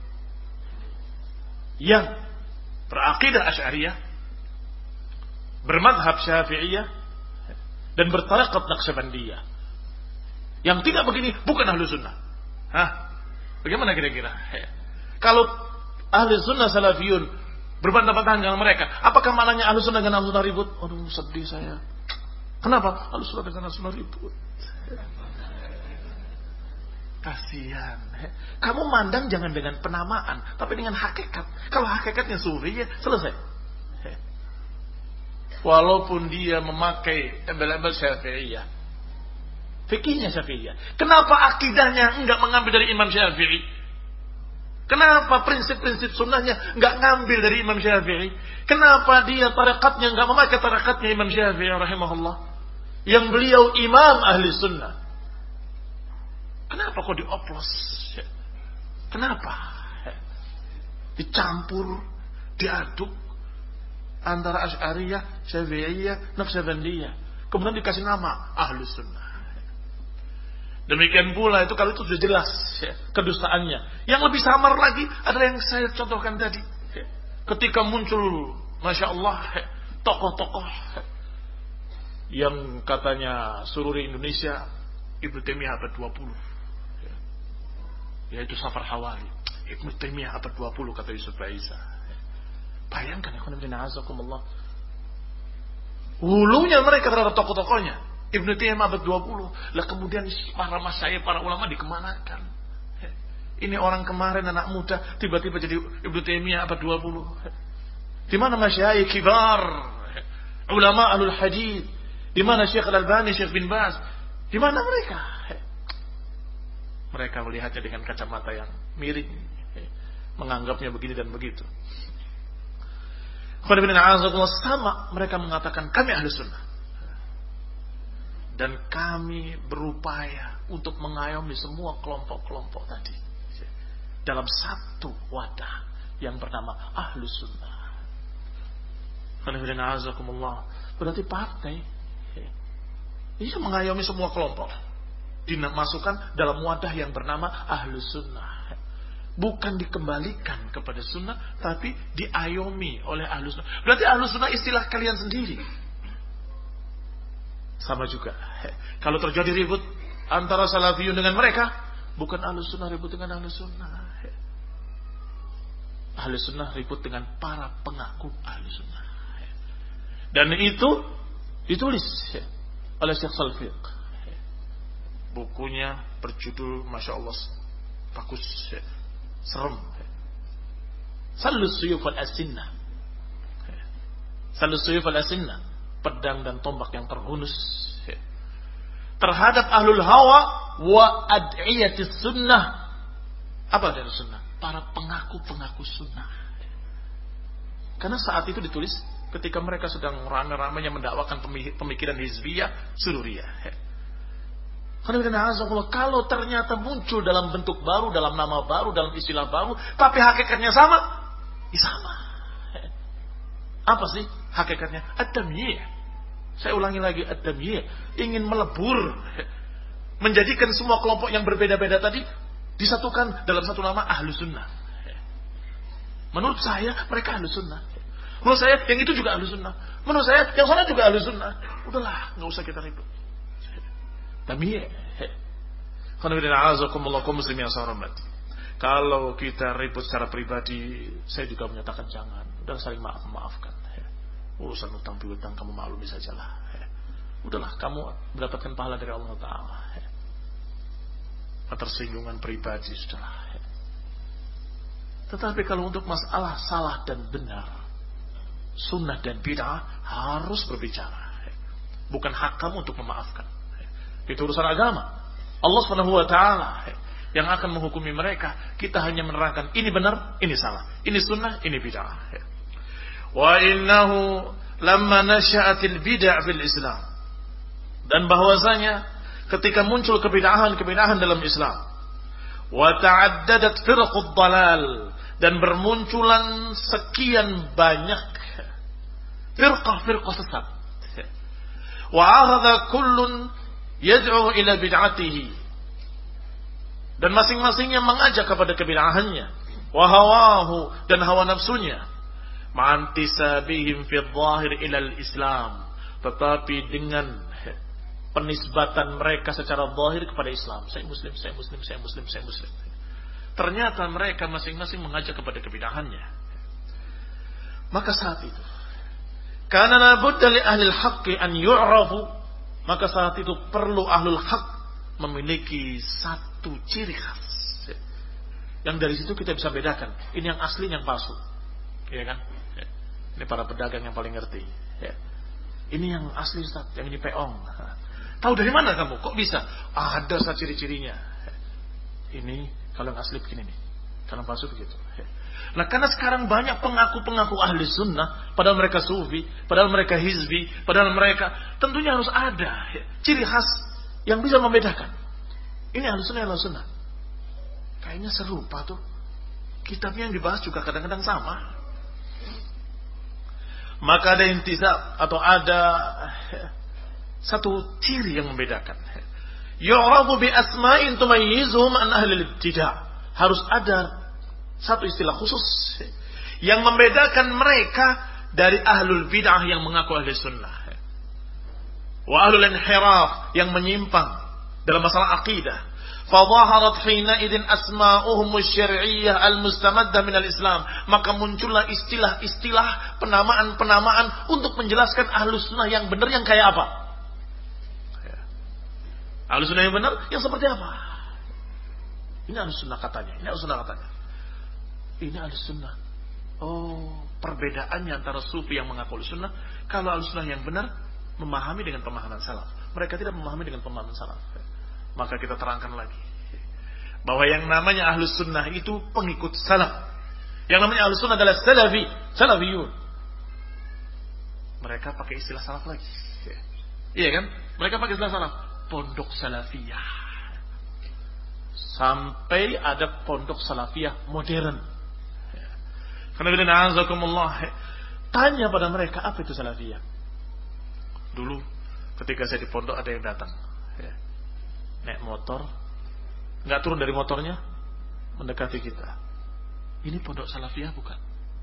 yang berakidah Asy'ariyah, bermadhab Syafi'iyah, dan bertariqat Naqsyabandiyah. Yang tidak begini bukan ahli sunnah. Hah? Bagaimana kira-kira? Kalau ahli sunnah salafiyun berbantah-bantahan dengan mereka, apakah maknanya ahli sunnah dengan ahli sunnah ribut? Aduh, sedih saya. Kenapa? Ahli sunnah dengan ahli sunnah ribut. Kasihan. Kamu mandang jangan dengan penamaan, tapi dengan hakikat. Kalau hakikatnya sufi, ya selesai. Walaupun dia memakai embel-embel Syafi'iyah, fikihnya Syafi'iyah, kenapa akidahnya enggak mengambil dari Imam Syafi'i? Kenapa prinsip-prinsip sunnahnya enggak ngambil dari Imam Syafi'i? Kenapa dia tarekatnya enggak memakai tarekatnya Imam Syafi'i rahimahullah, yang beliau imam ahli sunnah? Kenapa kok dioplos? Kenapa? Dicampur, diaduk antara Asy'ariyah, Syafi'iyah, Naqsyabandiyah, kemudian dikasih nama Ahlus Sunnah. Demikian pula itu kalau itu sudah jelas ya, kedustaannya. Yang lebih samar lagi adalah yang saya contohkan tadi. Ketika muncul, masya Allah, tokoh-tokoh yang katanya sururi Indonesia, Ibnu Taimiyah abad dua puluh, yaitu Safar Hawali. Ibnu Taimiyah abad dua puluh kata Yusuf Baiza. Bayangkan ya, hulunya mereka terhadap tokoh-tokohnya. Ibnu Taimiyah abad dua puluh. Lah kemudian para masyayikh, para ulama dikemanakan? Ini orang kemarin anak muda tiba-tiba jadi Ibnu Taimiyah abad dua puluh. Di mana masyayikh kibar, ulama ahlul hadits? Di mana Syekh Al-Albani, Syekh bin Baz? Di mana mereka? Mereka melihatnya dengan kacamata yang miring, menganggapnya begini dan begitu. Sama mereka mengatakan kami ahli sunnah, dan kami berupaya untuk mengayomi semua kelompok-kelompok tadi dalam satu wadah yang bernama ahli sunnah. Berarti partai ini mengayomi semua kelompok, dimasukkan dalam wadah yang bernama ahli sunnah. Bukan dikembalikan kepada sunnah, tapi diayomi oleh ahlu sunnah. Berarti ahlu sunnah istilah kalian sendiri. Sama juga, kalau terjadi ribut antara salafiyun dengan mereka, bukan ahlu sunnah ribut dengan ahlu sunnah. Ahlu sunnah ribut dengan para pengaku ahlu sunnah. Dan itu ditulis oleh Syekh Salfiq. Bukunya berjudul Masya Allah, bagus, serem. Salus suyuf al-asinna. Salus suyuf al-asinna. Pedang dan tombak yang terhunus terhadap ahlul hawa wa ad'iyatis sunnah. Apa dari sunnah? Para pengaku-pengaku sunnah. Karena saat itu ditulis ketika mereka sedang rame-ramenya mendakwakan pemikiran hizbiyah sururiyah. Kalau ternyata muncul dalam bentuk baru, dalam nama baru, dalam istilah baru, tapi hakikatnya sama, ya sama. Apa sih hakikatnya? Ad-damyih. Saya ulangi lagi, ad-damyih. Ingin melebur, menjadikan semua kelompok yang berbeda-beda tadi disatukan dalam satu nama ahlu sunnah. Menurut saya mereka ahlu sunnah. Menurut saya yang itu juga ahlu sunnah. Menurut saya yang sana juga ahlu sunnah. Udahlah, nggak usah kita ribut. Tapi kalau kita ribut secara pribadi, saya juga menyatakan jangan. Udah saling maaf maafkan. Urusan utang piutang kamu maklumi sajalah. Udahlah, kamu mendapatkan pahala dari Allah Taala. Ketersinggungan pribadi sudahlah. Tetapi kalau untuk masalah salah dan benar, sunnah dan bid'ah, harus berbicara. Bukan hak kamu untuk memaafkan. Itu urusan agama. Allah Subhanahu wa taala yang akan menghukumi mereka. Kita hanya menerangkan ini benar, ini salah. Ini sunnah, ini bid'ah. Wa innahu lamma nasya'atil bid'ah fil Islam. Dan bahwasanya ketika muncul kebid'ahan-kebid'ahan dalam Islam, wa ta'addadat firqud dalal, dan bermunculan sekian banyak firqah-firqah sesat. Wa akhadha kullun yad'u ila bid'atihi, dan masing-masingnya mengajak kepada kebid'ahannya, wa hawahu, dan hawa nafsunya, ma'antisabihim fi dhahir ila al-Islam, tetapi dengan penisbatan mereka secara zahir kepada Islam. Saya muslim, saya muslim, saya muslim, saya muslim. Ternyata mereka masing-masing mengajak kepada kebid'ahannya. Maka saat itu, kana la budda li ahli al-haqqi an yu'rafu, maka saat itu perlu ahlul haq memiliki satu ciri khas, yang dari situ kita bisa bedakan ini yang asli, yang palsu, ya kan? Ini para pedagang yang paling ngerti. Ini yang asli Ustaz, yang ini peong. Tahu dari mana kamu? Kok bisa? Ada satu ciri-cirinya. Ini kalau yang asli begini nih, kalau yang palsu begitu. Nah, karena sekarang banyak pengaku-pengaku ahli sunnah, padahal mereka sufi, padahal mereka hizbi, padahal mereka, tentunya harus ada ya, ciri khas yang bisa membedakan. Ini ahli sunnah, ahli sunnah. Kayaknya serupa tuh. Kitabnya yang dibahas juga kadang-kadang sama. Maka ada intisab atau ada satu ciri yang membedakan. Yu'rafu bi asma'in tumayyizuhum an ahli al-ibtida'. Harus ada satu istilah khusus yang membedakan mereka dari ahlul bid'ah yang mengaku ahli sunnah, wa ahlul inhiraf yang menyimpang dalam masalah akidah. Fadhaharat hina idin asma'uhum asy-syar'iyyah al-mustamaddah min al-Islam. Maka muncullah istilah-istilah, penamaan-penamaan untuk menjelaskan ahlus sunnah yang benar yang kayak apa. Ahlus sunnah yang benar yang seperti apa? Ini ahlus sunnah katanya, ini ahlus sunnah katanya. Ini ahlus sunnah. Oh, perbedaannya antara sufi yang mengaku ahlus sunnah, kalau ahlus sunnah yang benar memahami dengan pemahaman salaf. Mereka tidak memahami dengan pemahaman salaf. Maka kita terangkan lagi bahwa yang namanya ahlus sunnah itu pengikut salaf. Yang namanya ahlus sunnah adalah salafi, salafiyun. Mereka pakai istilah salaf lagi. Iya kan? Mereka pakai istilah salaf. Pondok salafiyah. Sampai ada pondok salafiyah modern. Karena bila na'azakumullah, tanya pada mereka apa itu salafiyah. Dulu ketika saya di pondok ada yang datang, naik motor, nggak turun dari motornya, mendekati kita. Ini pondok salafiyah bukan?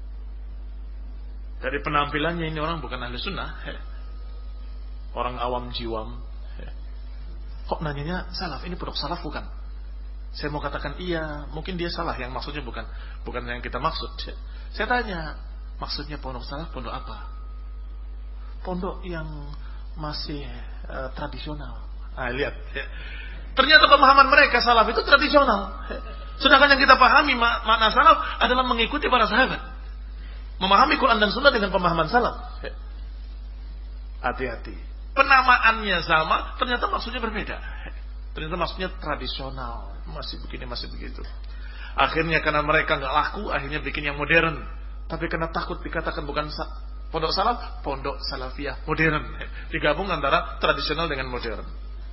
Dari penampilannya ini orang bukan ahli sunnah, orang awam jiwam. Kok nanyanya salaf? Ini pondok salaf bukan? Saya mau katakan iya, mungkin dia salah, yang maksudnya bukan bukan yang kita maksud. Saya tanya, maksudnya pondok salaf pondok apa? Pondok yang masih uh, tradisional. Ah, lihat. Ternyata pemahaman mereka salaf itu tradisional. Sedangkan yang kita pahami mak- makna salaf adalah mengikuti para sahabat. Memahami Quran dan Sunnah dengan pemahaman salaf. Hati-hati. Penamaannya sama, ternyata maksudnya berbeda. Ternyata maksudnya tradisional, masih begini, masih begitu. Akhirnya karena mereka nggak laku, akhirnya bikin yang modern. Tapi karena takut dikatakan bukan sa- pondok salaf, pondok salafiyah modern. Digabung antara tradisional dengan modern.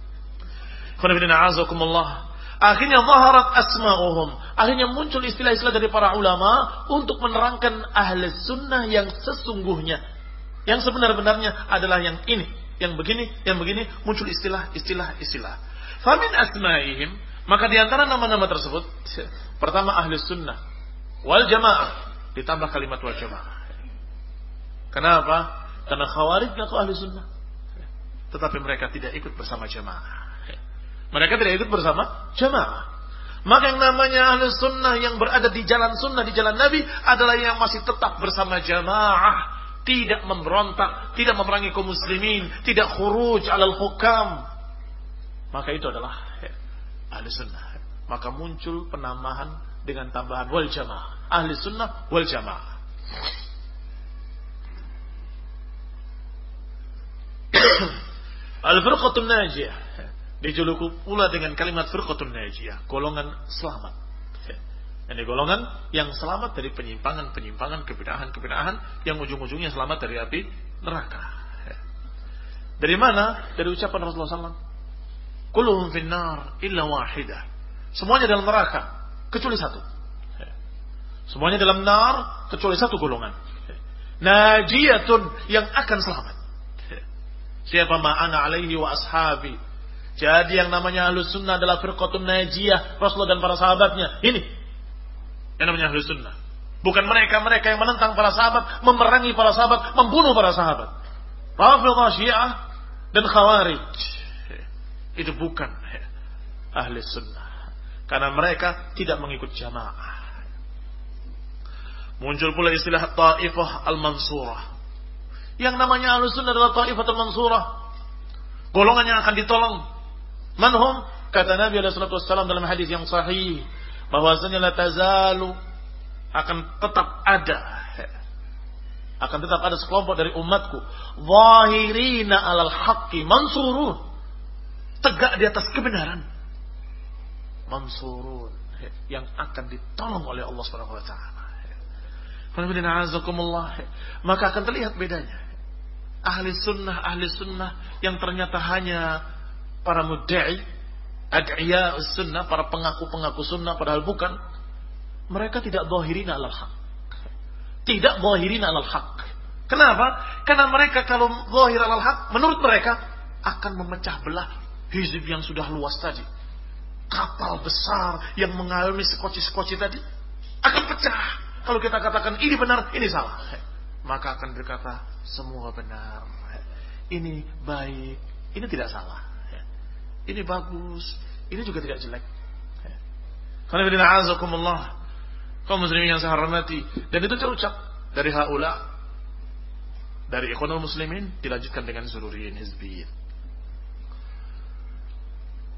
Akhirnya zaharat asma'uhum. Akhirnya muncul istilah-istilah dari para ulama untuk menerangkan ahli sunnah yang sesungguhnya, yang sebenar-benarnya adalah yang ini. Yang begini, yang begini, muncul istilah, istilah, istilah. Famin asma'ihim, maka di antara nama-nama tersebut, pertama ahli sunnah wal jamaah, ditambah kalimat wal jamaah. Kenapa? Karena khawarij ngaku ahli sunnah, tetapi mereka tidak ikut bersama jamaah. Mereka tidak ikut bersama jamaah. Maka yang namanya ahli sunnah yang berada di jalan sunnah, di jalan Nabi, adalah yang masih tetap bersama jamaah. Tidak memberontak, tidak memerangi kaum muslimin, tidak khuruj alal hukam. Maka itu adalah ahli sunnah. Maka muncul penambahan dengan tambahan wal jamaah. Ahli sunnah wal jamaah. Al-firqatun najiyah dijuluki pula dengan kalimat firqatun najiyah, golongan selamat. Ini golongan yang selamat dari penyimpangan-penyimpangan, kebid'ahan-kebid'ahan yang ujung-ujungnya selamat dari api neraka. Dari mana? Dari ucapan Rasulullah sallallahu alaihi wasallam, kulluhum finnar illa wahidah. Semuanya dalam neraka kecuali satu. Semuanya dalam nar kecuali satu golongan. Najiyatun, yang akan selamat. Siapa ma'ana alaihi wa ashabi. Jadi yang namanya ahlus sunnah adalah firqatun najiyah, Rasulullah dan para sahabatnya. Ini yang namanya ahlus sunnah. Bukan mereka-mereka yang menentang para sahabat, memerangi para sahabat, membunuh para sahabat. Rafidhah, Syiah dan Khawarij. Itu bukan ahli sunnah. Karena mereka tidak mengikut jamaah. Muncul pula istilah Taifah al-Mansurah. Yang namanya ahli sunnah adalah Taifah al-Mansurah. Golongan yang akan ditolong. Manhum? Kata Nabi alaihi salatu wassalam dalam hadis yang sahih, bahwasanya la tazalu, akan tetap ada, akan tetap ada sekelompok dari umatku, zahirina alal haqqi mansurun, tegak di atas kebenaran, mansurun, yang akan ditolong oleh Allah Subhanahu wa taala. Maka akan terlihat bedanya ahli sunnah ahli sunnah yang ternyata hanya para mudda'i, ad'iya sunnah, para pengaku-pengaku sunnah, padahal bukan. Mereka tidak zahirina alal haq. Tidak zahirina alal haq. Kenapa? Karena mereka kalau zahir alal haq, menurut mereka akan memecah belah hizib yang sudah luas tadi. Kapal besar yang mengalami sekoci-sekoci tadi akan pecah. Kalau kita katakan ini benar, ini salah, maka akan berkata semua benar. Ini baik, ini tidak salah. Ini bagus, ini juga tidak jelek. Karena bila na'azakumullah, kaum muslimin yang saya hormati, dan itu terucap dari haula, dari ikhwanul muslimin, dilanjutkan dengan sururiyin hizbiyin.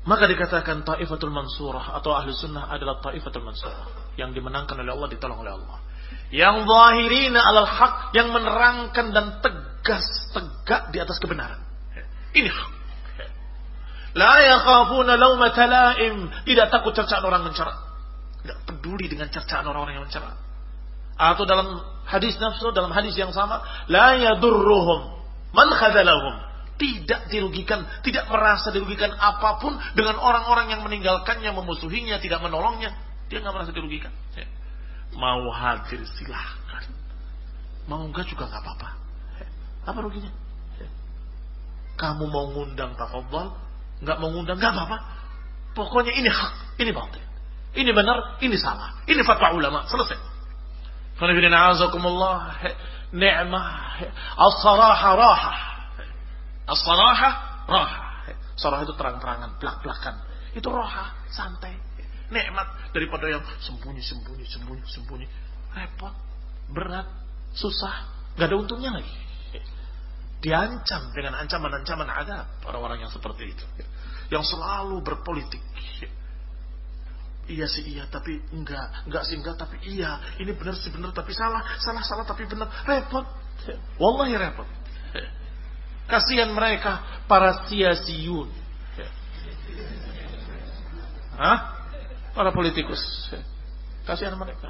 Maka dikatakan Taifatul Mansurah atau Ahlu Sunnah adalah Taifatul Mansurah, yang dimenangkan oleh Allah, ditolong oleh Allah. Yang zahirina alal haq, yang menerangkan dan tegas, tegak di atas kebenaran. Ini hak. La yakhafuna laumata laim, tidak takut cercaan orang mencela. Tidak peduli dengan cercaan orang-orang yang mencela. Atau dalam hadis nafsu, dalam hadis yang sama, la yadurruhum man khadalahum, tidak dirugikan, tidak merasa dirugikan apapun dengan orang-orang yang meninggalkannya, memusuhinya, tidak menolongnya. Dia nggak merasa dirugikan. Mau hadir silahkan, mau enggak juga nggak apa-apa. Apa ruginya? Kamu mau ngundang tafadhal, nggak mau ngundang nggak apa-apa. Pokoknya ini hak, ini batil, ini benar, ini salah, ini fatwa ulama, selesai. Qanifidina azakumullah, ni'mah, as-saraha raha. As-saraha raha. Sarah itu terang-terangan, belak-belakan. Itu raha, santai. Nikmat daripada yang sembunyi-sembunyi, sembunyi-sembunyi. Repot, berat, susah, gak ada untungnya lagi. Diancam dengan ancaman-ancaman adab orang-orang yang seperti itu, yang selalu berpolitik. Iya sih iya, tapi enggak, enggak sih enggak, tapi iya. Ini benar sih benar, tapi salah, salah salah tapi benar. Repot, wallahi repot. Kasihan mereka para siasiyun, hah? Para politikus, kasihan mereka.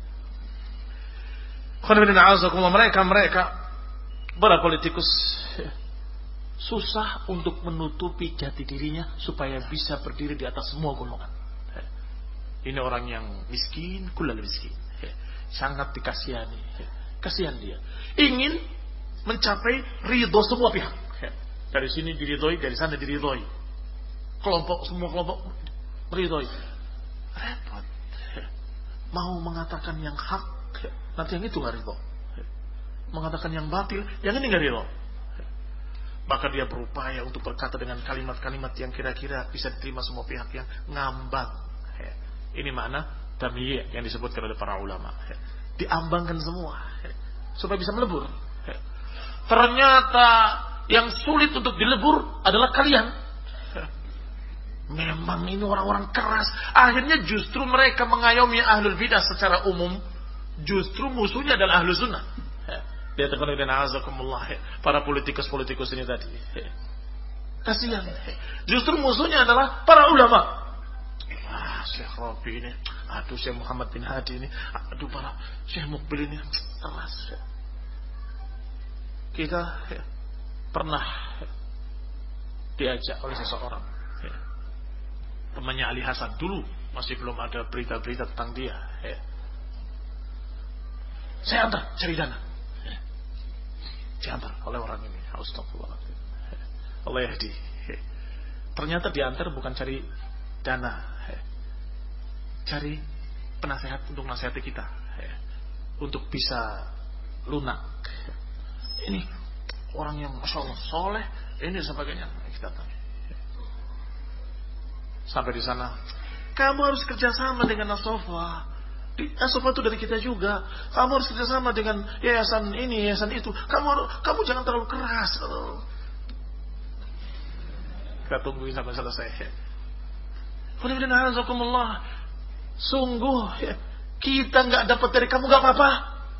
Mereka mereka para politikus susah untuk menutupi jati dirinya supaya bisa berdiri di atas semua golongan. Ini orang yang miskin, kullal miskin, sangat dikasihani. Kasihan dia, ingin mencapai ridho semua pihak. Dari sini diridhoi, dari sana diridhoi. Kelompok, semua kelompok meridhoi. Repot. Mau mengatakan yang hak, nanti yang itu nggak ridho. Mengatakan yang batil, yang ini nggak ridho. Maka dia berupaya untuk berkata dengan kalimat-kalimat yang kira-kira bisa diterima semua pihak, yang ngambang. Ini makna tamyi' yang disebutkan oleh para ulama. Diambangkan semua supaya bisa melebur. Ternyata yang sulit untuk dilebur adalah kalian. Memang ini orang-orang keras. Akhirnya justru mereka mengayomi ahlul bidah secara umum. Justru musuhnya adalah ahlus sunnah. Lihat teman-teman, azakumullah, para politikus-politikus ini tadi. Kasihan. Justru musuhnya adalah para ulama. Ah, Syekh Rabi ini, aduh Syekh Muhammad bin Hadi ini, aduh para Syekh Mukbil ini keras. Kita pernah diajak oleh seseorang, temannya Ali Hasan, dulu masih belum ada berita-berita tentang dia. Saya antar cari dana. Diantar oleh orang ini. Astagfirullahaladzim. Allah yahdi. Ternyata diantar bukan cari dana, cari penasehat untuk nasihati kita, untuk bisa lunak. Ini orang yang masya Allah soleh, ini sebagainya. Kita tanya. Sampai di sana, kamu harus kerjasama dengan Nasofa. Nasofa itu dari kita juga. Kamu harus kerjasama dengan yayasan ini, yayasan itu. Kamu kamu jangan terlalu keras. Kita tungguin sampai selesai. Sungguh kita nggak dapat dari kamu nggak apa-apa,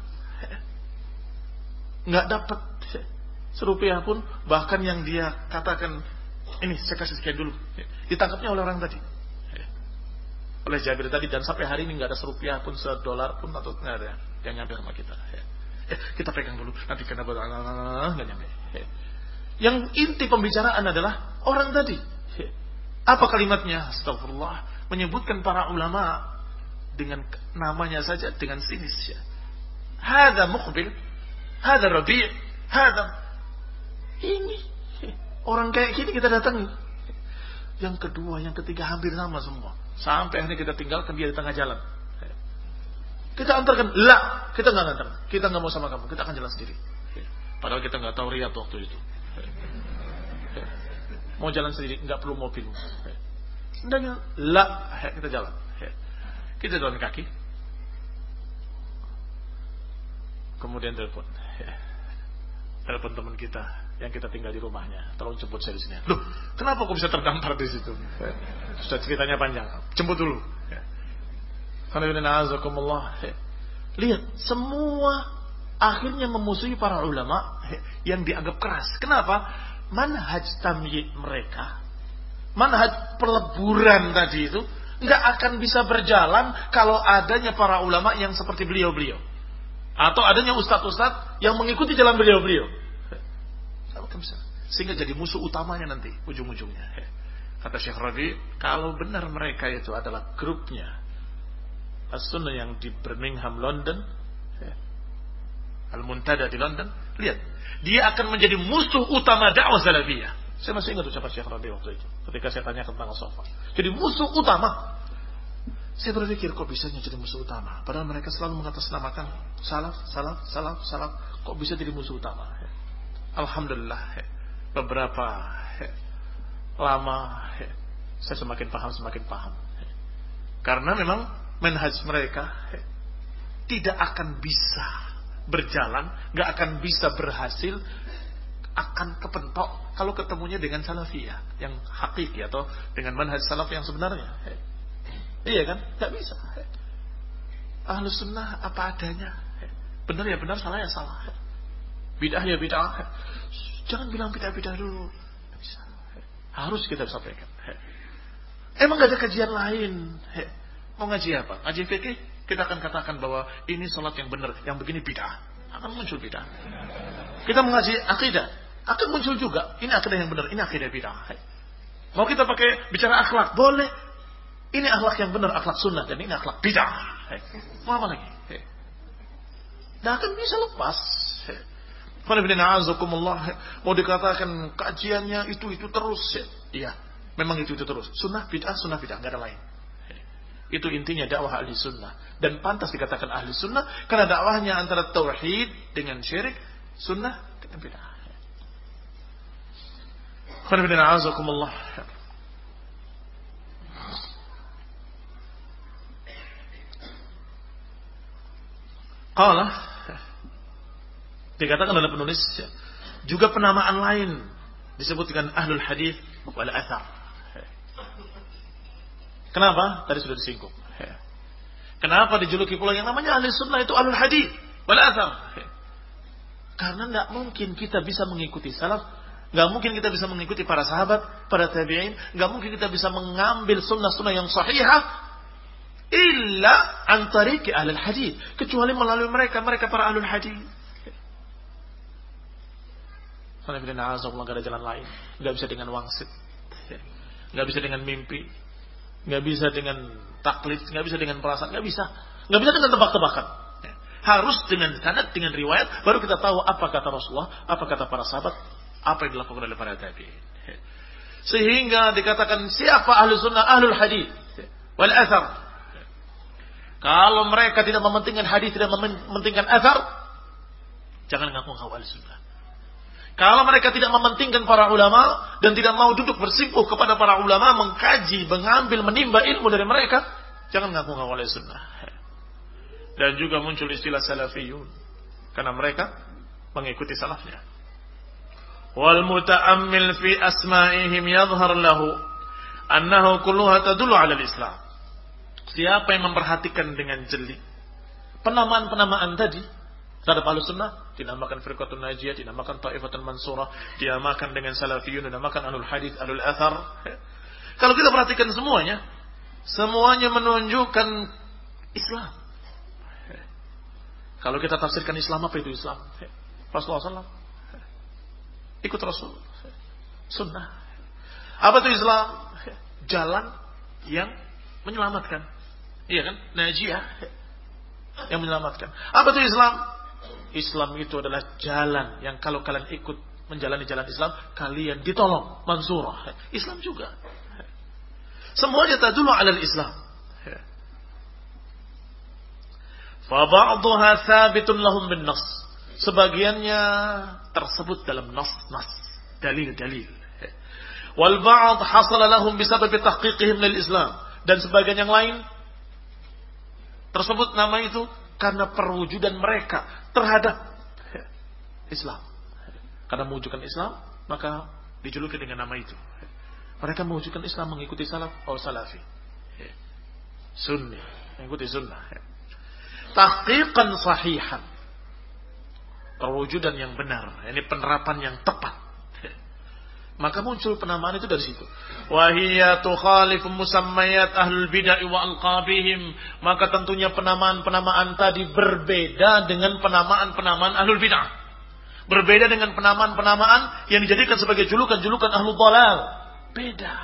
nggak dapat serupiah pun. Bahkan yang dia katakan, ini saya kasih sekian dulu, ditangkapnya oleh orang tadi, oleh Jabir tadi, dan sampai hari ini nggak ada serupiah pun, sedolar pun atau nggak ada yang nyampe sama kita. Eh, kita pegang dulu, nanti kenapa nggak nyampe. Yang inti pembicaraan adalah orang tadi. Apa kalimatnya? Astagfirullah. Menyebutkan para ulama dengan namanya saja, dengan sinis. Hada Muqbil, hada Rabi', hada. Ini orang kayak gini kita datangi. Yang kedua, yang ketiga hampir sama semua. Sampai akhirnya kita tinggalkan dia di tengah jalan. Kita antarkan, lah, kita nggak antar, kita nggak mau sama kamu, kita akan jalan sendiri. Padahal kita nggak tahu Riyadh waktu itu. Mau jalan sendiri, nggak perlu mobil. Hendaknya, lah, kita jalan. Kita jalan kaki. Kemudian telepon. telepon teman kita yang kita tinggal di rumahnya, tolong jemput saya di sini. Loh, kenapa kok bisa terdampar di situ? Sudah ceritanya panjang, jemput dulu. Lihat, semua akhirnya memusuhi para ulama yang dianggap keras. Kenapa? Manhaj tamyiz mereka, manhaj peleburan tadi itu nggak akan bisa berjalan kalau adanya para ulama yang seperti beliau-beliau, atau adanya ustadz-ustadz yang mengikuti jalan beliau-beliau. Sehingga jadi musuh utamanya nanti ujung-ujungnya. Kata Syekh Rabi, kalau benar mereka itu adalah grupnya As-Sunnah yang di Birmingham, London, Al-Muntada di London, lihat, dia akan menjadi musuh utama dakwah salafiyah. Saya masih ingat ucapan Syekh Rabi waktu itu ketika saya tanya tentang As-Safa. Jadi musuh utama. Saya berpikir, kok bisanya jadi musuh utama? Padahal mereka selalu mengatasnamakan salaf, salaf, salaf, salaf. Kok bisa jadi musuh utama? Alhamdulillah, beberapa lama saya semakin paham, semakin paham. Karena memang manhaj mereka tidak akan bisa berjalan, gak akan bisa berhasil, akan kepentok kalau ketemunya dengan salafiyah yang hakiki atau dengan manhaj salaf yang sebenarnya. Iya kan? Gak bisa. Ahlus sunnah apa adanya. Benar ya benar, salah ya salah. Bid'ah ya bid'ah. Jangan bilang bid'ah-bid'ah dulu. Bisa. Harus kita sampaikan. Emang gak ada kajian lain? Mau ngaji apa? Ngaji fikih? Kita akan katakan bahwa ini salat yang benar, yang begini bid'ah. Akan muncul bid'ah. Kita mengaji akidah, akan muncul juga ini akidah yang benar, ini akidah bid'ah. Mau kita pakai bicara akhlak, boleh. Ini akhlak yang benar, akhlak sunnah, dan ini akhlak bid'ah. Mau apa lagi? Tidak akan bisa lepas. Mau dikatakan kajiannya itu-itu terus. Iya, memang itu-itu terus. Sunnah bid'ah, sunnah bid'ah, nggak ada lain. Itu intinya dakwah ahli sunnah. Dan pantas dikatakan ahli sunnah karena dakwahnya antara tauhid dengan syirik, sunnah dengan bid'ah. Qala, dikatakan oleh penulis juga penamaan lain disebut dengan ahlul hadis wal athar. Kenapa? Tadi sudah disinggung. Kenapa dijuluki pula yang namanya ahli sunnah itu ahlul hadis wal athar? Karena tidak mungkin kita bisa mengikuti salaf, tidak mungkin kita bisa mengikuti para sahabat, para tabi'in, tidak mungkin kita bisa mengambil sunnah-sunnah yang sahihah illa an tariqi ahlul hadis, kecuali melalui mereka, mereka para ahlul hadis. Karena bila na'azallah gak ada jalan lain, nggak bisa dengan wangsit, nggak bisa dengan mimpi, nggak bisa dengan taklid, nggak bisa dengan perasaan, nggak bisa, nggak bisa dengan tebak-tebakan. Harus dengan sanad, dengan riwayat, baru kita tahu apa kata Rasulullah, apa kata para sahabat, apa yang dilakukan oleh para tabi'in. Sehingga dikatakan siapa ahli sunnah, ahlul hadis wal athar. Kalau mereka tidak mementingkan hadis, tidak mementingkan athar, jangan ngaku ngaku ahli sunnah. Kalau mereka tidak mementingkan para ulama dan tidak mau duduk bersimpuh kepada para ulama, mengkaji, mengambil, menimba ilmu dari mereka, jangan ngaku-ngaku ahli sunnah. Dan juga muncul istilah salafiyun karena mereka mengikuti salafnya. Wal muta'ammil fi asma'ihim yadhhar lahu annahu kulluha tadullu 'ala al-Islam. Siapa yang memperhatikan dengan jeli penamaan-penamaan tadi terhadap ahlus sunnah, dinamakan firqatun najiyah, dinamakan ta'ifatun mansurah, dinamakan dengan salafiyun, dinamakan ahlul hadis, ahlul athar. Kalau kita perhatikan semuanya, semuanya menunjukkan Islam. Kalau kita tafsirkan Islam, apa itu Islam? Rasulullah shallallahu alaihi wasallam, ikut Rasul, sunnah. Apa itu Islam? Jalan yang menyelamatkan, iya kan? Najiyah yang menyelamatkan. Apa itu Islam? Islam itu adalah jalan yang kalau kalian ikut menjalani jalan Islam, kalian ditolong, mansurah. Islam juga. Semuanya tadullu 'ala al-Islam. Fa ba'dhuha thabitun lahum bin nas. Sebagiannya tersebut dalam nas-nas, dalil-dalil. Wal ba'd hasala lahum bisabab tahqiqihim lil Islam. Dan sebagian yang lain tersebut nama itu karena perwujudan mereka terhadap Islam. Karena mewujudkan Islam, maka dijuluki dengan nama itu. Mereka mewujudkan Islam mengikuti salaf, oh salafi. Sunni, mengikuti sunnah. Tahqiqan sahihan. Perwujudan yang benar, ini penerapan yang tepat. Maka muncul penamaan itu dari situ. Wa hiya tukhalifu musammayat ahlul bid'ah wa alqabihim. Maka tentunya penamaan-penamaan tadi berbeda dengan penamaan-penamaan ahlul bid'ah. Berbeda dengan penamaan-penamaan yang dijadikan sebagai julukan-julukan ahlul dhalal. Beda.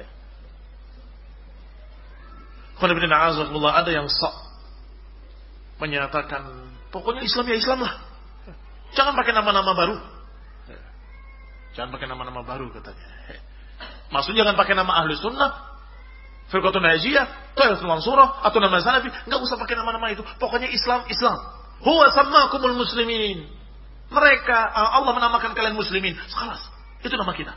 Ada yang sok menyatakan pokoknya Islam ya Islam lah. Jangan pakai nama-nama baru. Jangan pakai nama-nama baru katanya. Maksudnya jangan pakai nama ahli sunnah, firqatun najiyah, taifatul mansurah atau nama salafi. Enggak usah pakai nama-nama itu. Pokoknya Islam, Islam. Huwa sammakumul muslimin. Mereka, Allah menamakan kalian muslimin. Khalas, itu nama kita.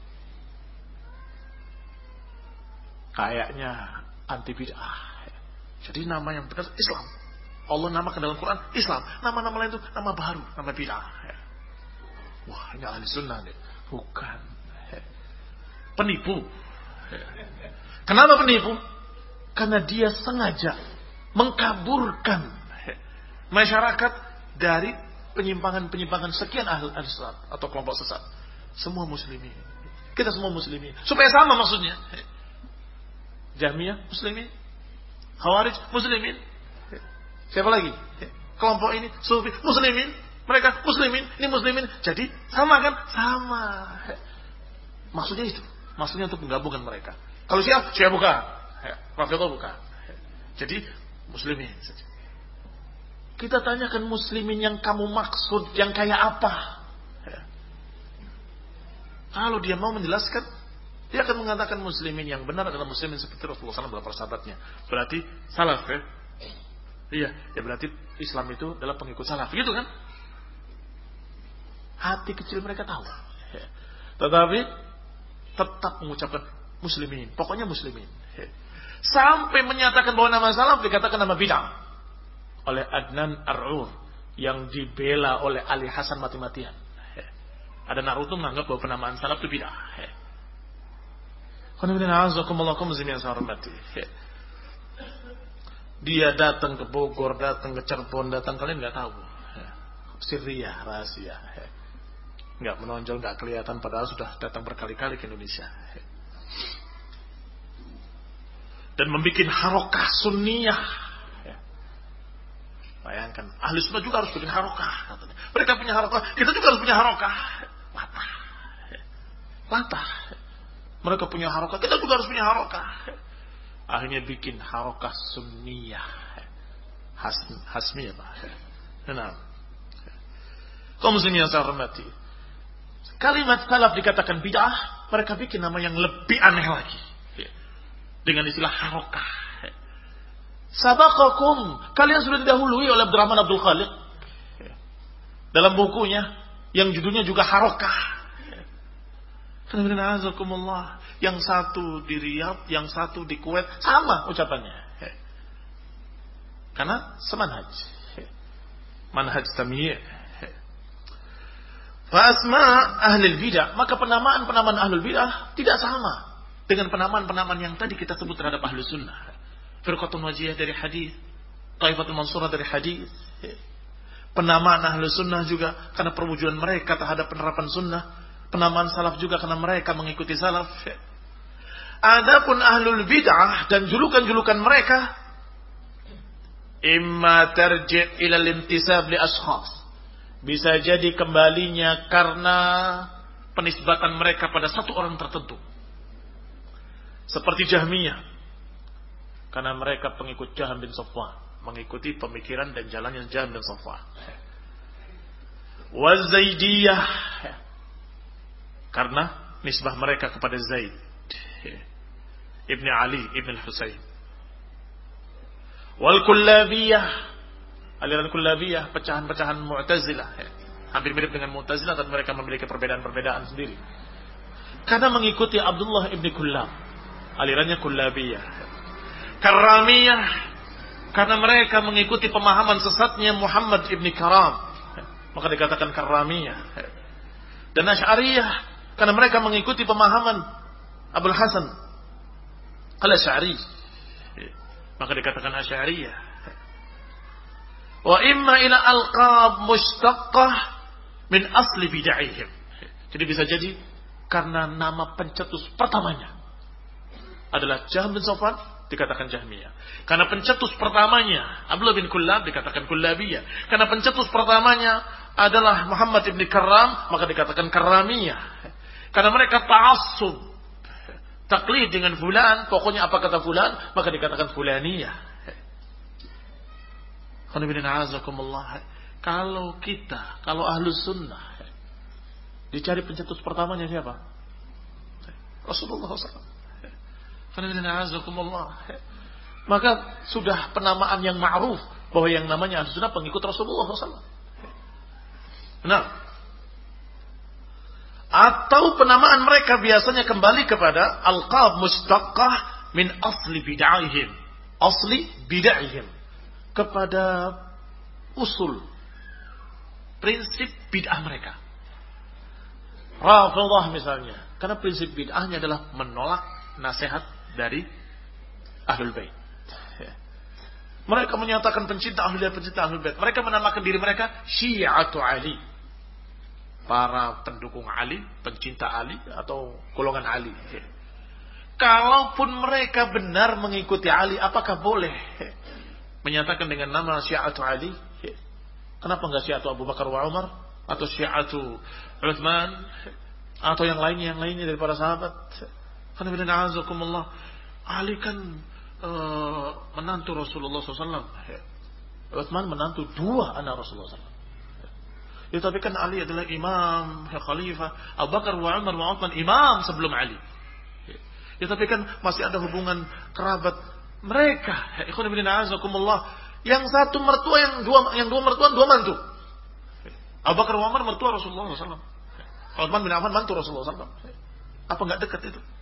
Kayaknya anti bid'ah. Jadi nama yang benar Islam. Allah namakan dalam Quran Islam. Nama-nama lain itu nama baru, nama bid'ah. Wah, ini ahli sunnah nih. Bukan. Penipu. Kenapa penipu? Karena dia sengaja mengkaburkan masyarakat dari penyimpangan-penyimpangan sekian ahli sesat atau kelompok sesat. Semua muslimin. Kita semua muslimin. Supaya sama maksudnya. Jahmiyah muslimin. Khawarij muslimin. Siapa lagi? Kelompok ini Sufi muslimin. Mereka muslimin, ini muslimin. Jadi sama kan? Sama. Maksudnya itu. Maksudnya untuk menggabungkan mereka. Kalau siapa? Siapa bukan. Rafidah bukan. Jadi muslimin saja. Kita tanyakan muslimin yang kamu maksud, yang kayak apa? Kalau dia mau menjelaskan, dia akan mengatakan muslimin yang benar adalah muslimin seperti Rasulullah shallallahu alaihi wasallam dan para sahabatnya. Berarti salaf ya? Iya, ya berarti Islam itu adalah pengikut salaf. Gitu kan? Hati kecil mereka tahu. Tetapi tetap mengucapkan muslimin. Pokoknya muslimin. Sampai menyatakan bahwa nama salaf dikatakan nama bid'ah. Oleh Adnan Ar-Ur. Yang dibela oleh Ali Hasan mati-matian. Ada Naruto menganggap bahwa penamaan salaf itu bid'ah. Dia datang ke Bogor, datang ke Cirebon, datang kalian nggak tahu. Sirriyah, rahasia. Nggak menonjol, nggak kelihatan, padahal sudah datang berkali-kali ke Indonesia. Dan membuat harokah sunniyah. Bayangkan, ahli sunnah juga harus bikin harokah. Katanya. Mereka punya harokah, kita juga harus punya harokah. Latah. Latah. Mereka punya harokah, kita juga harus punya harokah. Akhirnya bikin harokah sunniyah. Has, hasmiyah. Nah. Kaum muslimin yang saya hormati. Kalimat salaf dikatakan bid'ah, mereka bikin nama yang lebih aneh lagi. Dengan istilah harokah. Sabaqakum, kalian sudah didahului oleh Abdurrahman Abdul Khaliq. Dalam bukunya, yang judulnya juga harokah. Yang satu di Riyadh, yang satu di Kuwait, sama ucapannya. Karena semanhaj. Manhaj tamyi'. Fasma ahli bidah, maka penamaan-penamaan ahlul bidah tidak sama dengan penamaan-penamaan yang tadi kita sebut terhadap ahli sunnah. Firqatun najiyah dari hadis, taifatul mansurah dari hadis. Penamaan ahli sunnah juga karena perwujudan mereka terhadap penerapan sunnah. Penamaan salaf juga karena mereka mengikuti salaf. Adapun ahlul bid'ah dan julukan-julukan mereka, imma tarji' ila al-intisab li ashkhas. Bisa jadi kembalinya karena penisbatan mereka pada satu orang tertentu. Seperti Jahmiyah. Karena mereka pengikut Jahm bin Safwan. Mengikuti pemikiran dan jalannya Jahm bin Safwan. Wa Zaidiyah. Karena nisbah mereka kepada Zaid. Ibn Ali, Ibn Husayn. Wal Kullabiyah. Aliran Kullabiyah, pecahan-pecahan Mu'tazilah. Hampir mirip dengan Mu'tazilah, dan mereka memiliki perbedaan-perbedaan sendiri. Karena mengikuti Abdullah ibn Kullab. Alirannya Kullabiyah. Karramiyah. Karena mereka mengikuti pemahaman sesatnya Muhammad ibn Karam. Maka dikatakan Karramiyah. Dan Asy'ariyah karena mereka mengikuti pemahaman Abul Hasan Al-Asy'ari, maka dikatakan Asy'ariyah. Wa imma ila alqab mushtaqqah min asli bid'ahihim. Jadi bisa jadi karena nama pencetus pertamanya adalah Jahm bin Safwan, dikatakan Jahmiyah. Karena pencetus pertamanya Abdullah bin Kullab, dikatakan Kullabiyah. Karena pencetus pertamanya adalah Muhammad ibn Karram, maka dikatakan Karramiyah. Karena mereka ta'assub, taklid dengan fulan, pokoknya apa kata fulan, maka dikatakan fulaniyah. Kalau kita, kalau ahlus sunnah, dicari pencetus pertamanya siapa? Rasulullah shallallahu alaihi wasallam. Maka sudah penamaan yang ma'ruf bahwa yang namanya ahlus sunnah pengikut Rasulullah shallallahu alaihi wasallam. Nah, atau penamaan mereka biasanya kembali kepada alqab mustaqqah min asli bid'ahihim, asli bid'ahihim, kepada usul prinsip bid'ah mereka. Rafidhah misalnya, karena prinsip bid'ahnya adalah menolak nasihat dari Ahlul Bait. Mereka menyatakan pencinta Ahlul Bait, pencinta Ahlul Bait. Mereka menamakan diri mereka Syi'atu Ali, para pendukung Ali, pencinta Ali atau golongan Ali. Kalaupun mereka benar mengikuti Ali, apakah boleh menyatakan dengan nama Syi'atu Ali? Kenapa enggak Syi'atu Abu Bakar wa Umar atau Syi'atu Uthman atau yang lainnya yang lainnya dari para sahabat? Karena bila na'azakumullah, Ali kan uh, menantu Rasulullah shallallahu alaihi wasallam. Uthman menantu dua anak Rasulullah shallallahu alaihi wasallam. Ya, tapi kan Ali adalah imam, ya, khalifah. Abu Bakar wa Umar wa Uthman imam sebelum Ali. Ya, tapi kan masih ada hubungan kerabat mereka. Ikhwan fillah azakumullah, yang satu mertua, yang dua yang dua mertua, dua mantu. Abu Bakar wa Umar mertua Rasulullah shallallahu alaihi wasallam. Uthman bin Affan mantu Rasulullah shallallahu alaihi wasallam. Apa enggak dekat itu?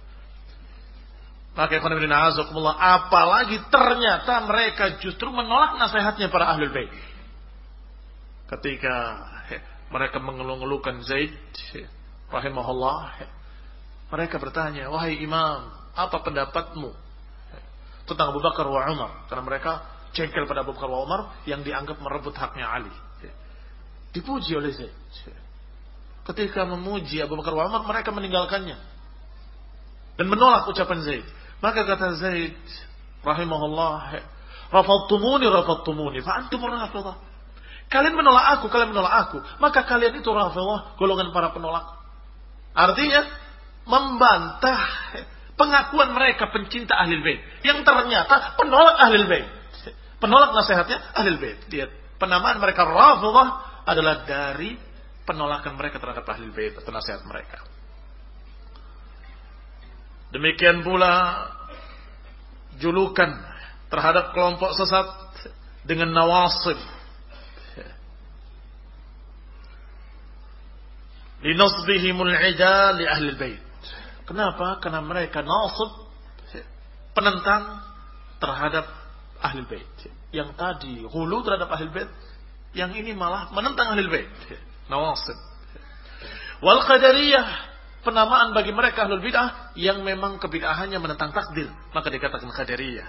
Maka ikhwan fillah azakumullah, apalagi ternyata mereka justru menolak nasihatnya para Ahlul Bait. Ketika mereka mengeluh-ngeluhkan Zaid rahimahullah, mereka bertanya, wahai imam, apa pendapatmu tentang Abu Bakar wa Umar? Karena mereka jengkel pada Abu Bakar wa Umar yang dianggap merebut haknya Ali. Dipuji oleh Zaid. Ketika memuji Abu Bakar wa Umar, mereka meninggalkannya dan menolak ucapan Zaid. Maka kata Zaid rahimahullah, rafadtumuni rafadtumuni fa antum rafidhah. Kalian menolak aku, kalian menolak aku, maka kalian itu rafidhah, golongan para penolak. Artinya membantah pengakuan mereka pencinta Ahlul Bait yang ternyata penolak Ahlul Bait, penolak nasihatnya Ahlul Bait. Lihat, penamaan mereka Rafidhah adalah dari penolakan mereka terhadap Ahlul Bait atau nasihat mereka. Demikian pula julukan terhadap kelompok sesat dengan nawasib, linasbihimul ida li Ahlul Bait. Kenapa? Karena mereka nasib, penentang terhadap Ahlul Bait. Yang tadi hulu terhadap Ahlul Bait, yang ini malah menentang Ahlul Bait. Nawasib. Wal Qadariyah, penamaan bagi mereka Ahlul Bid'ah yang memang kebid'ahannya menentang takdir, maka dikatakan Qadariyah.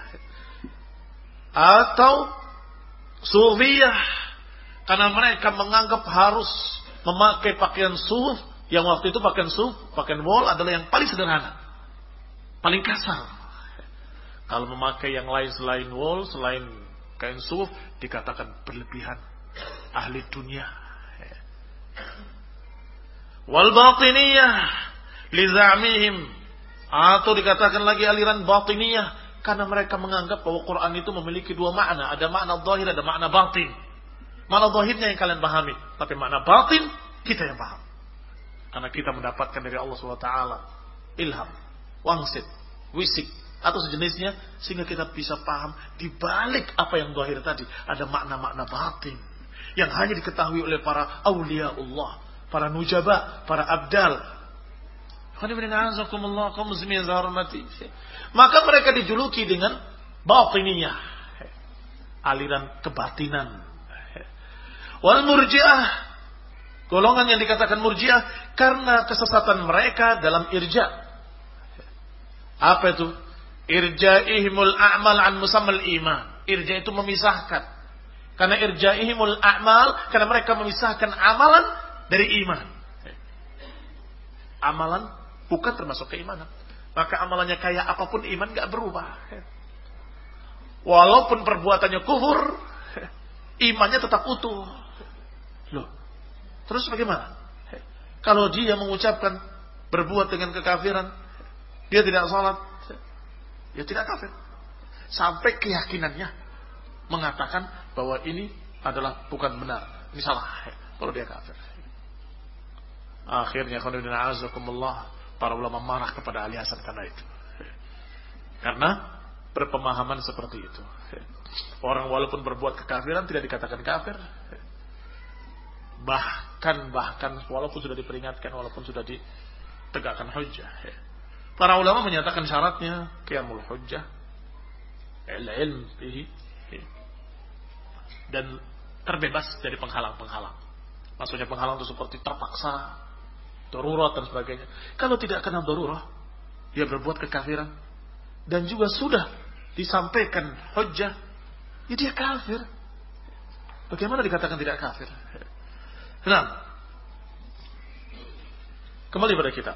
Atau Sufiyah, karena mereka menganggap harus memakai pakaian suf, yang waktu itu pakaian suf, pakaian wol adalah yang paling sederhana, paling kasar. Kalau memakai yang lain selain wol, selain kain suf, dikatakan berlebihan, ahli dunia. Wal batiniyah lizamihim, atau dikatakan lagi aliran batiniyah, karena mereka menganggap bahwa Quran itu memiliki dua makna, ada makna zahir, ada makna batin. Makna zahirnya yang kalian pahami, tapi makna batin kita yang paham. Karena kita mendapatkan dari Allah subhanahu wa taala ilham, wangsit, wisik atau sejenisnya, sehingga kita bisa paham di balik apa yang zahir tadi ada makna-makna batin yang hanya diketahui oleh para aulia Allah, para nujaba, para abdal. Maka mereka dijuluki dengan batiniyah, aliran kebatinan. Wal murji'ah, Golongan yang dikatakan Murji'ah karena kesesatan mereka dalam irja. Apa itu? Irja'ihimul a'mal an musammal iman. Irja itu memisahkan. Karena irja'ihimul a'mal, karena mereka memisahkan amalan dari iman. Amalan bukan termasuk keimanan. Maka amalannya kayak apapun, iman gak berubah. Walaupun perbuatannya kufur, imannya tetap utuh. Loh, terus bagaimana? Kalau dia mengucapkan berbuat dengan kekafiran, dia tidak salat, ya tidak kafir. Sampai keyakinannya mengatakan bahwa ini adalah bukan benar, ini salah. Kalau dia kafir. Akhirnya khonibina azakumullah, para ulama marah kepada Ali Hasan karena itu. Karena berpemahaman seperti itu. Orang walaupun berbuat kekafiran tidak dikatakan kafir. Bahkan bahkan walaupun sudah diperingatkan, walaupun sudah ditegakkan hujjah. Para ulama menyatakan syaratnya qiyamul hujjah, al-ilm bihi, dan terbebas dari penghalang-penghalang. Maksudnya penghalang itu seperti terpaksa, darurat dan sebagainya. Kalau tidak kena darurat, dia berbuat kekafiran dan juga sudah disampaikan hujjah, ya dia kafir. Bagaimana dikatakan tidak kafir? Nah, kembali pada kita.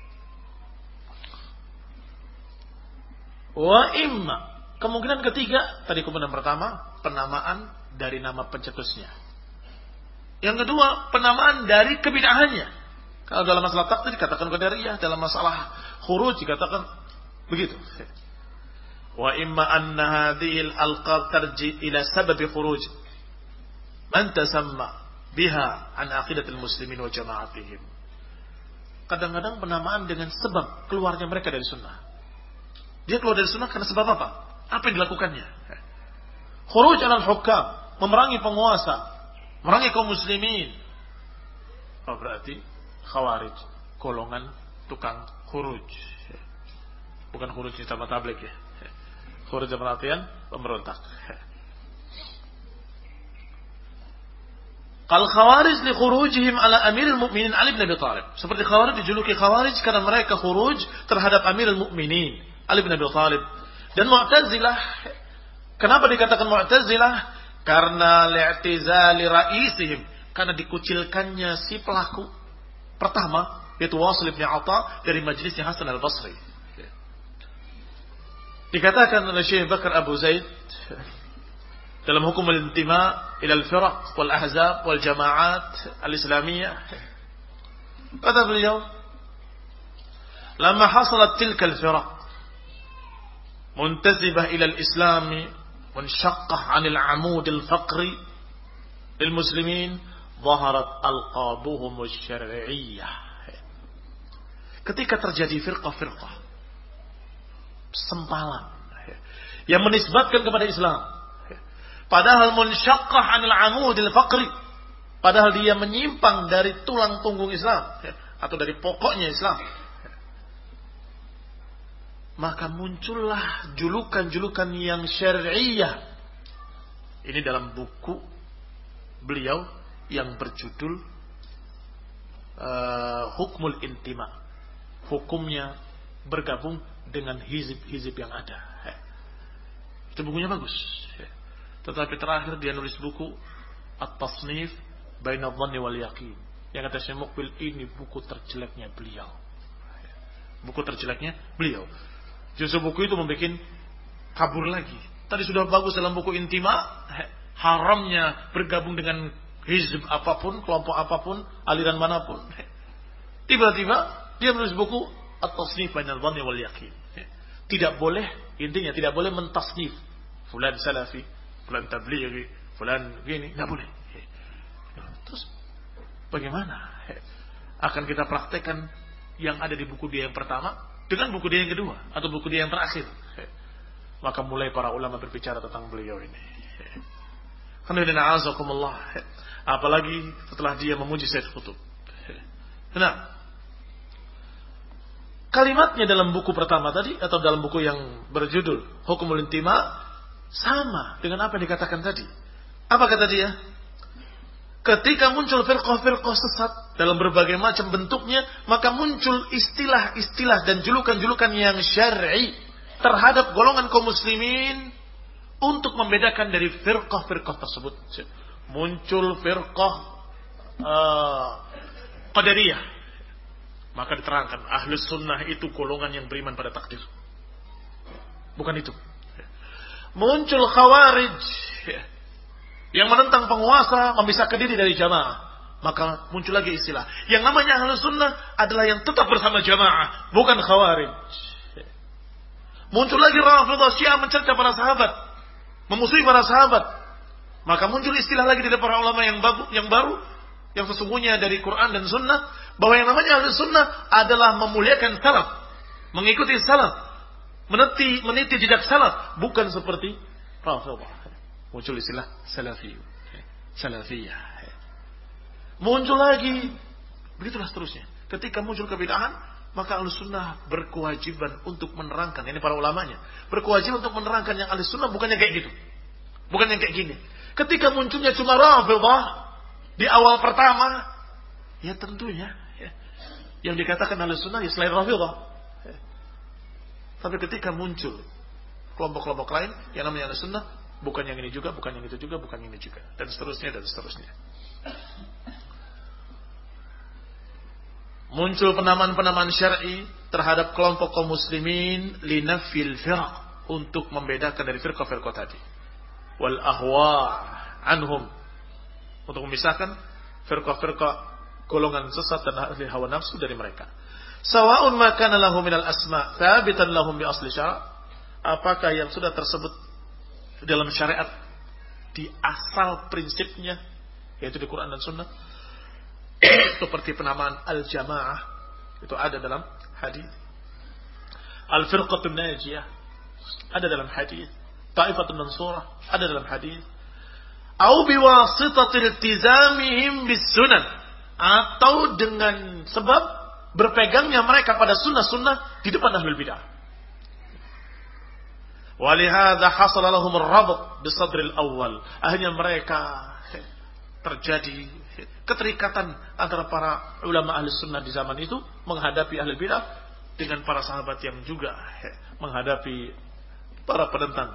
Wa imma, kemungkinan ketiga, tadi kemungkinan pertama, penamaan dari nama pencetusnya. Yang kedua, penamaan dari kebid'ahannya. Kalau dalam masalah takdir dikatakan qadariyah, dalam masalah khuruj dikatakan begitu. Wa imma anna hadhihi al-alqab tarji ila sabab khuruj man tasamma biha an aqidatul muslimin wa jama'atihim. Kadang-kadang penamaan dengan sebab keluarnya mereka dari sunnah. Dia keluar dari sunnah karena sebab apa? Apa yang dilakukannya? Khuruj alal hukam, memerangi penguasa, memerangi kaum muslimin. Oh, berarti khawarij, golongan tukang khuruj. Bukan khuruj di sama tablik ya. Khuruj dalam artian pemberontak. Kal khawarij li khurujihim ala amiril mu'minin Ali bin Abi Thalib. Seperti khawarij dijuluki khawarij karena mereka khuruj terhadap amiril mu'minin Ali bin Abi Thalib. Dan Mu'tazilah, kenapa dikatakan Mu'tazilah? Karena li'tizali ra'isihim, karena dikucilkannya si pelaku pertama, yaitu Wasil bin Atha dari majlisnya Hasan al-Basri. Dikatakan oleh Syekh Bakar Abu Zaid dalam hukum al-intima ila al-firaq wal ahzab wal jama'at al-islamiyah, kata beliau, lama hasalat tilka al-firaq muntasibah ila al-islam munshaqqah 'anil 'amud al-faqri lil muslimin, dhaharat alqabuhum asy-syar'iyyah. Ketika terjadi firqah-firqah sempalan yang menisbatkan kepada Islam, padahal munsyaqqah 'anil 'amudil faqri, padahal dia menyimpang dari tulang punggung Islam atau dari pokoknya Islam, maka muncullah julukan-julukan yang syar'iyyah. Ini dalam buku beliau yang berjudul uh, Hukmul Intima, hukumnya bergabung dengan hizib-hizib yang ada. Itu bukunya bagus. Tetapi terakhir dia nulis buku At-Tasnif Baina Dhanni wal Yaqin. Yang kata Syekh Muqbil, ini buku terjeleknya beliau. Buku terjeleknya beliau. Justru buku itu membuat kabur lagi. Tadi sudah bagus dalam buku Intima, haramnya bergabung dengan hizb apapun, kelompok apapun, aliran manapun. Tiba-tiba dia menulis buku At-Tasnif Baina Dhanni wal Yaqin. Tidak boleh, intinya tidak boleh mentasnif fulan salafi, fulan tablighi, fulan gini, enggak boleh. Terus bagaimana akan kita praktekkan yang ada di buku dia yang pertama dengan buku dia yang kedua atau buku dia yang terakhir? Maka mulai para ulama berbicara tentang beliau ini. Apalagi setelah dia memuji Sayyid Qutb. Nah, kalimatnya dalam buku pertama tadi atau dalam buku yang berjudul Hukmul Intima sama dengan apa yang dikatakan tadi. Apa kata dia? ketika muncul firqah-firqah sesat dalam berbagai macam bentuknya, maka muncul istilah-istilah dan julukan-julukan yang syar'i terhadap golongan kaum muslimin untuk membedakan dari firqah-firqah tersebut. Muncul firqah uh, Qadariyah, maka diterangkan Ahlus Sunnah itu golongan yang beriman pada takdir. Bukan itu. Muncul Khawarij yang menentang penguasa, memisahkan diri dari jamaah. Maka muncul lagi istilah yang namanya Ahlus Sunnah adalah yang tetap bersama jamaah, bukan Khawarij. Muncul lagi Rafidhah, Syiah mencerca para sahabat, memusuhi para sahabat. Maka muncul istilah lagi dari para ulama yang baru, yang baru, yang sesungguhnya dari Quran dan Sunnah, bahwa yang namanya Ahlus Sunnah adalah memuliakan salaf, mengikuti salaf, meniti meniti jejak salaf, bukan seperti Rafidhah. Muncul istilah Salafi, Salafiyah. Muncul lagi, begitulah seterusnya. Ketika muncul kebid'ahan, maka Ahlus Sunnah berkewajiban untuk menerangkan, ini para ulamanya, berkewajiban untuk menerangkan yang Ahlus Sunnah bukannya kayak gitu, bukan yang kayak gini. Ketika munculnya cuma Rafidhah di awal pertama, ya tentunya ya, yang dikatakan Ahlus Sunnah ya selain Rafidhah. Ya. Tapi ketika muncul kelompok-kelompok lain yang namanya Ahlus Sunnah, bukan yang ini juga, bukan yang itu juga, bukan yang ini juga, dan seterusnya dan seterusnya. Muncul penamaan-penamaan syar'i terhadap kelompok kaum muslimin linafil firq, untuk membedakan dari firqah-firqah tadi, wal ahwa anhum, untuk memisahkan firqah-firqah golongan sesat dan ahli hawa nafsu dari mereka. Sawa'un ma kana lahum minal asma' thabitan lahum bi asli syara', apakah yang sudah tersebut dalam syariat di asal prinsipnya, yaitu di Quran dan Sunnah, seperti penamaan al-jamaah itu ada dalam hadis, al-firqatun najiyah ada dalam hadis, ta'ifatun mansurah ada dalam hadis, au biwasitatil iltizamihim bis sunan, atau dengan sebab berpegangnya mereka pada sunnah-sunnah di depan ahlul bidah. Walihada hasala lahum ar-rabt bi sadril awal, akhirnya mereka terjadi keterikatan antara para ulama ahli sunnah di zaman itu menghadapi ahli bidah dengan para sahabat yang juga menghadapi para penentang.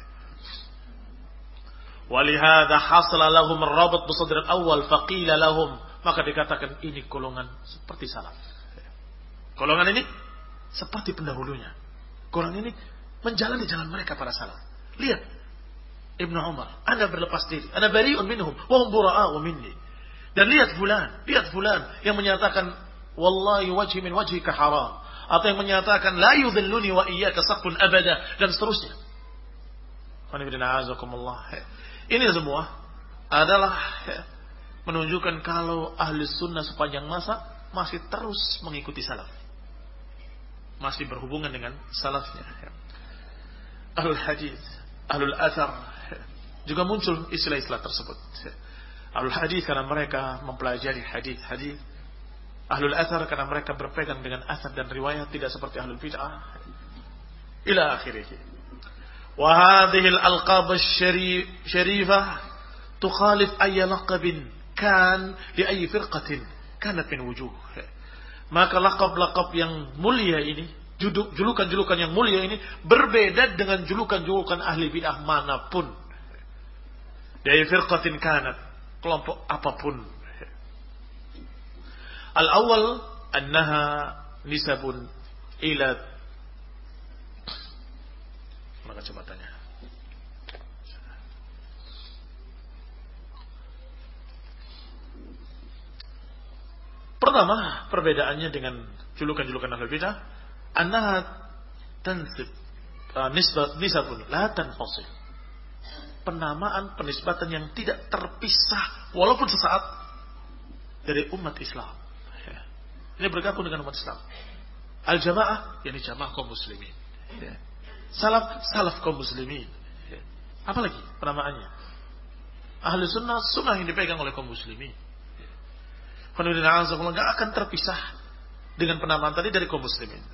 Walihada hasala lahum ar-rabt bi sadril awal faqila lahum, maka dikatakan ini golongan seperti salaf. Golongan ini seperti pendahulunya. Golongan ini menjalani jalan mereka para salaf. Lihat Ibnu Umar, Anda berlepas diri, Ana bari'un minhum wa hum bura'a'u minni. Dan lihat fulan, lihat fulan yang menyatakan wallahi wajhi min wajhika haram, atau yang menyatakan la yudhilluni wa iyyaka saqfun abada, dan seterusnya. Ini semua adalah menunjukkan kalau ahli sunnah sepanjang masa masih terus mengikuti salaf, masih berhubungan dengan salafnya. Ahlul hadis, ahlul athar juga muncul istilah-istilah tersebut. Ahlul hadis karena mereka mempelajari hadis-hadis, ahlul athar karena mereka berpegang dengan athar dan riwayat, tidak seperti ahlul bid'ah. Ila akhirih. Wa hadhihi al-alqab asy-syarifah tukhalif ayy laqabin kan li ayyi firqatin kanat min wujuh. Maka laqab-laqab yang mulia ini, julukan-julukan yang mulia ini berbeda dengan julukan-julukan ahli bid'ah manapun. Dari firqatin kanat, kelompok apapun. Al-awwal annaha nisabun ila, maka coba tanya. Pertama, perbedaannya dengan julukan-julukan ahli bid'ah, annaha tansib uh, nisbat nisabun la tanfasil. Penamaan, penisbatan yang tidak terpisah walaupun sesaat dari umat Islam. Ini bergabung dengan umat Islam. Al-jamaah, yakni jamaah kaum muslimin. Salaf, salaf kaum muslimin. Apalagi penamaannya? Ahli sunnah, sunnah yang dipegang oleh kaum muslimin. Nggak akan terpisah dengan penamaan tadi dari kaum muslimin.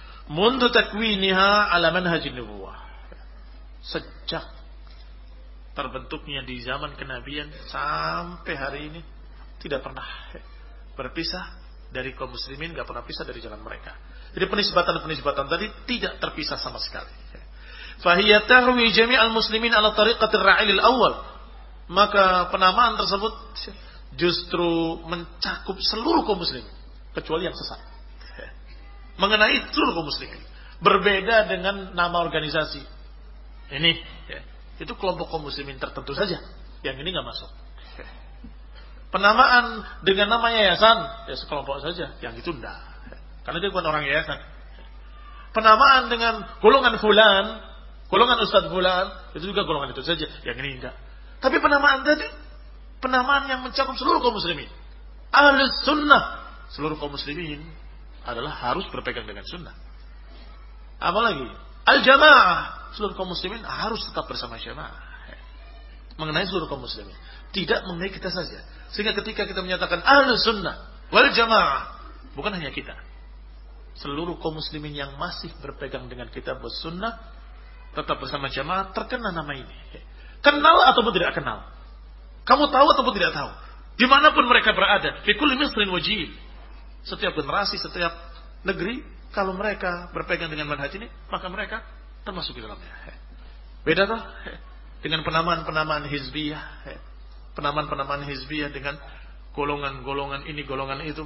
Mundu takwiniha ala manhajin nubuwah, sejak terbentuknya di zaman kenabian sampai hari ini tidak pernah berpisah dari kaum muslimin, gak pernah pisah dari jalan mereka. Jadi penisbatan-penisbatan tadi tidak terpisah sama sekali. Fahiyya tahwi jami'al muslimin ala tariqatir ra'ilil awal. Maka penamaan tersebut justru mencakup seluruh kaum muslimin kecuali yang sesat. Mengenai seluruh kaum muslimin. Berbeda dengan nama organisasi. Ini itu kelompok kaum muslimin tertentu saja. Yang ini gak masuk. Penamaan dengan nama yayasan, ya sekelompok saja, yang itu enggak. Karena dia bukan orang yayasan. Penamaan dengan golongan fulan, golongan ustadz fulan, itu juga golongan itu saja, yang ini enggak. Tapi penamaan tadi, penamaan yang mencakup seluruh kaum muslimin. Ahlus sunnah, seluruh kaum muslimin adalah harus berpegang dengan sunnah. Apalagi, al-jamaah, seluruh kaum muslimin harus tetap bersama jamaah. Mengenai seluruh kaum muslimin. Tidak mengenai kita saja. Sehingga ketika kita menyatakan ahlus sunnah wal jamaah, bukan hanya kita. Seluruh kaum muslimin yang masih berpegang dengan kitab sunnah, tetap bersama jamaah, terkena nama ini. Kenal ataupun tidak kenal. Kamu tahu ataupun tidak tahu. Dimanapun mereka berada. Fi kulli misrin wajib. Setiap generasi, setiap negeri, kalau mereka berpegang dengan manhaj ini, maka mereka termasuk di dalamnya. Beda toh dengan penamaan-penamaan hizbiyah. Penamaan-penamaan hizbiyah dengan golongan-golongan ini, golongan itu.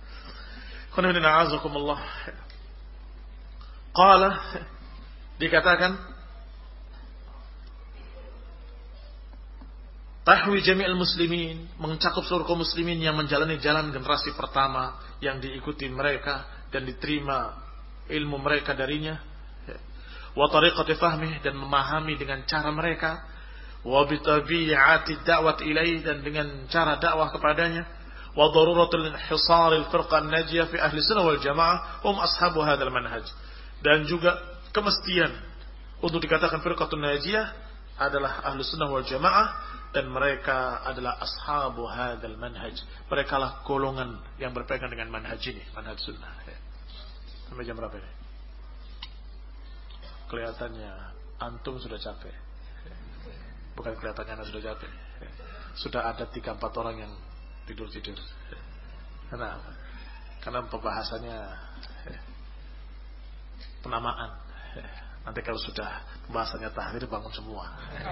Qala, dikatakan tahwi jami'al muslimin, mencakup seluruh kaum muslimin yang menjalani jalan generasi pertama yang diikuti mereka dan diterima ilmu mereka darinya, wa tariqati fahmih, dan memahami dengan cara mereka, wa bitabi'ati da'wat ilaih, dan dengan cara dakwah kepadanya, wa daruratul inhisar al-firqa an-najiyah fi ahli sunnah wal jamaah hum ashabu hadzal manhaj, dan juga kemestian untuk dikatakan firqatun najiyah adalah ahli sunnah wal jamaah, dan mereka adalah ashabu hadzal manhaj, mereka lah golongan yang berpegang dengan manhaj ini, manhaj sunnah. Sampai jam berapa ini? Kelihatannya antum sudah capek. Bukan kelihatannya anda sudah capek. Sudah ada tiga empat orang yang tidur-tidur. Kenapa? Karena pembahasannya penamaan. Nanti kalau sudah pembahasannya tahdir, bangun semua.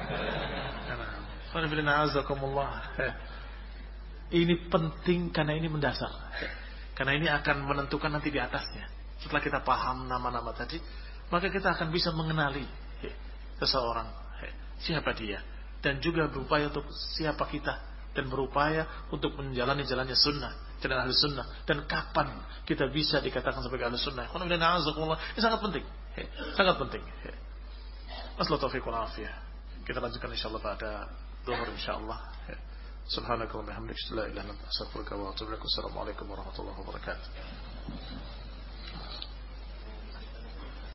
Ini penting karena ini mendasar. Karena ini akan menentukan nanti di atasnya. Setelah kita paham nama-nama tadi, maka kita akan bisa mengenali seseorang, siapa dia, dan juga berupaya untuk siapa kita, dan berupaya untuk menjalani jalannya sunnah, jalan ahli sunnah, dan kapan kita bisa dikatakan sebagai ahli sunnah. Ini sangat penting, sangat penting. Masalah taufiq wal afiyah. Kita lanjutkan insyaallah pada zuhur insyaallah. Subhanakallahumma wa bihamdika, la ilaha illa anta, astaghfiruka wa atubu ilaik. Assalamualaikum warahmatullahi wabarakatuh.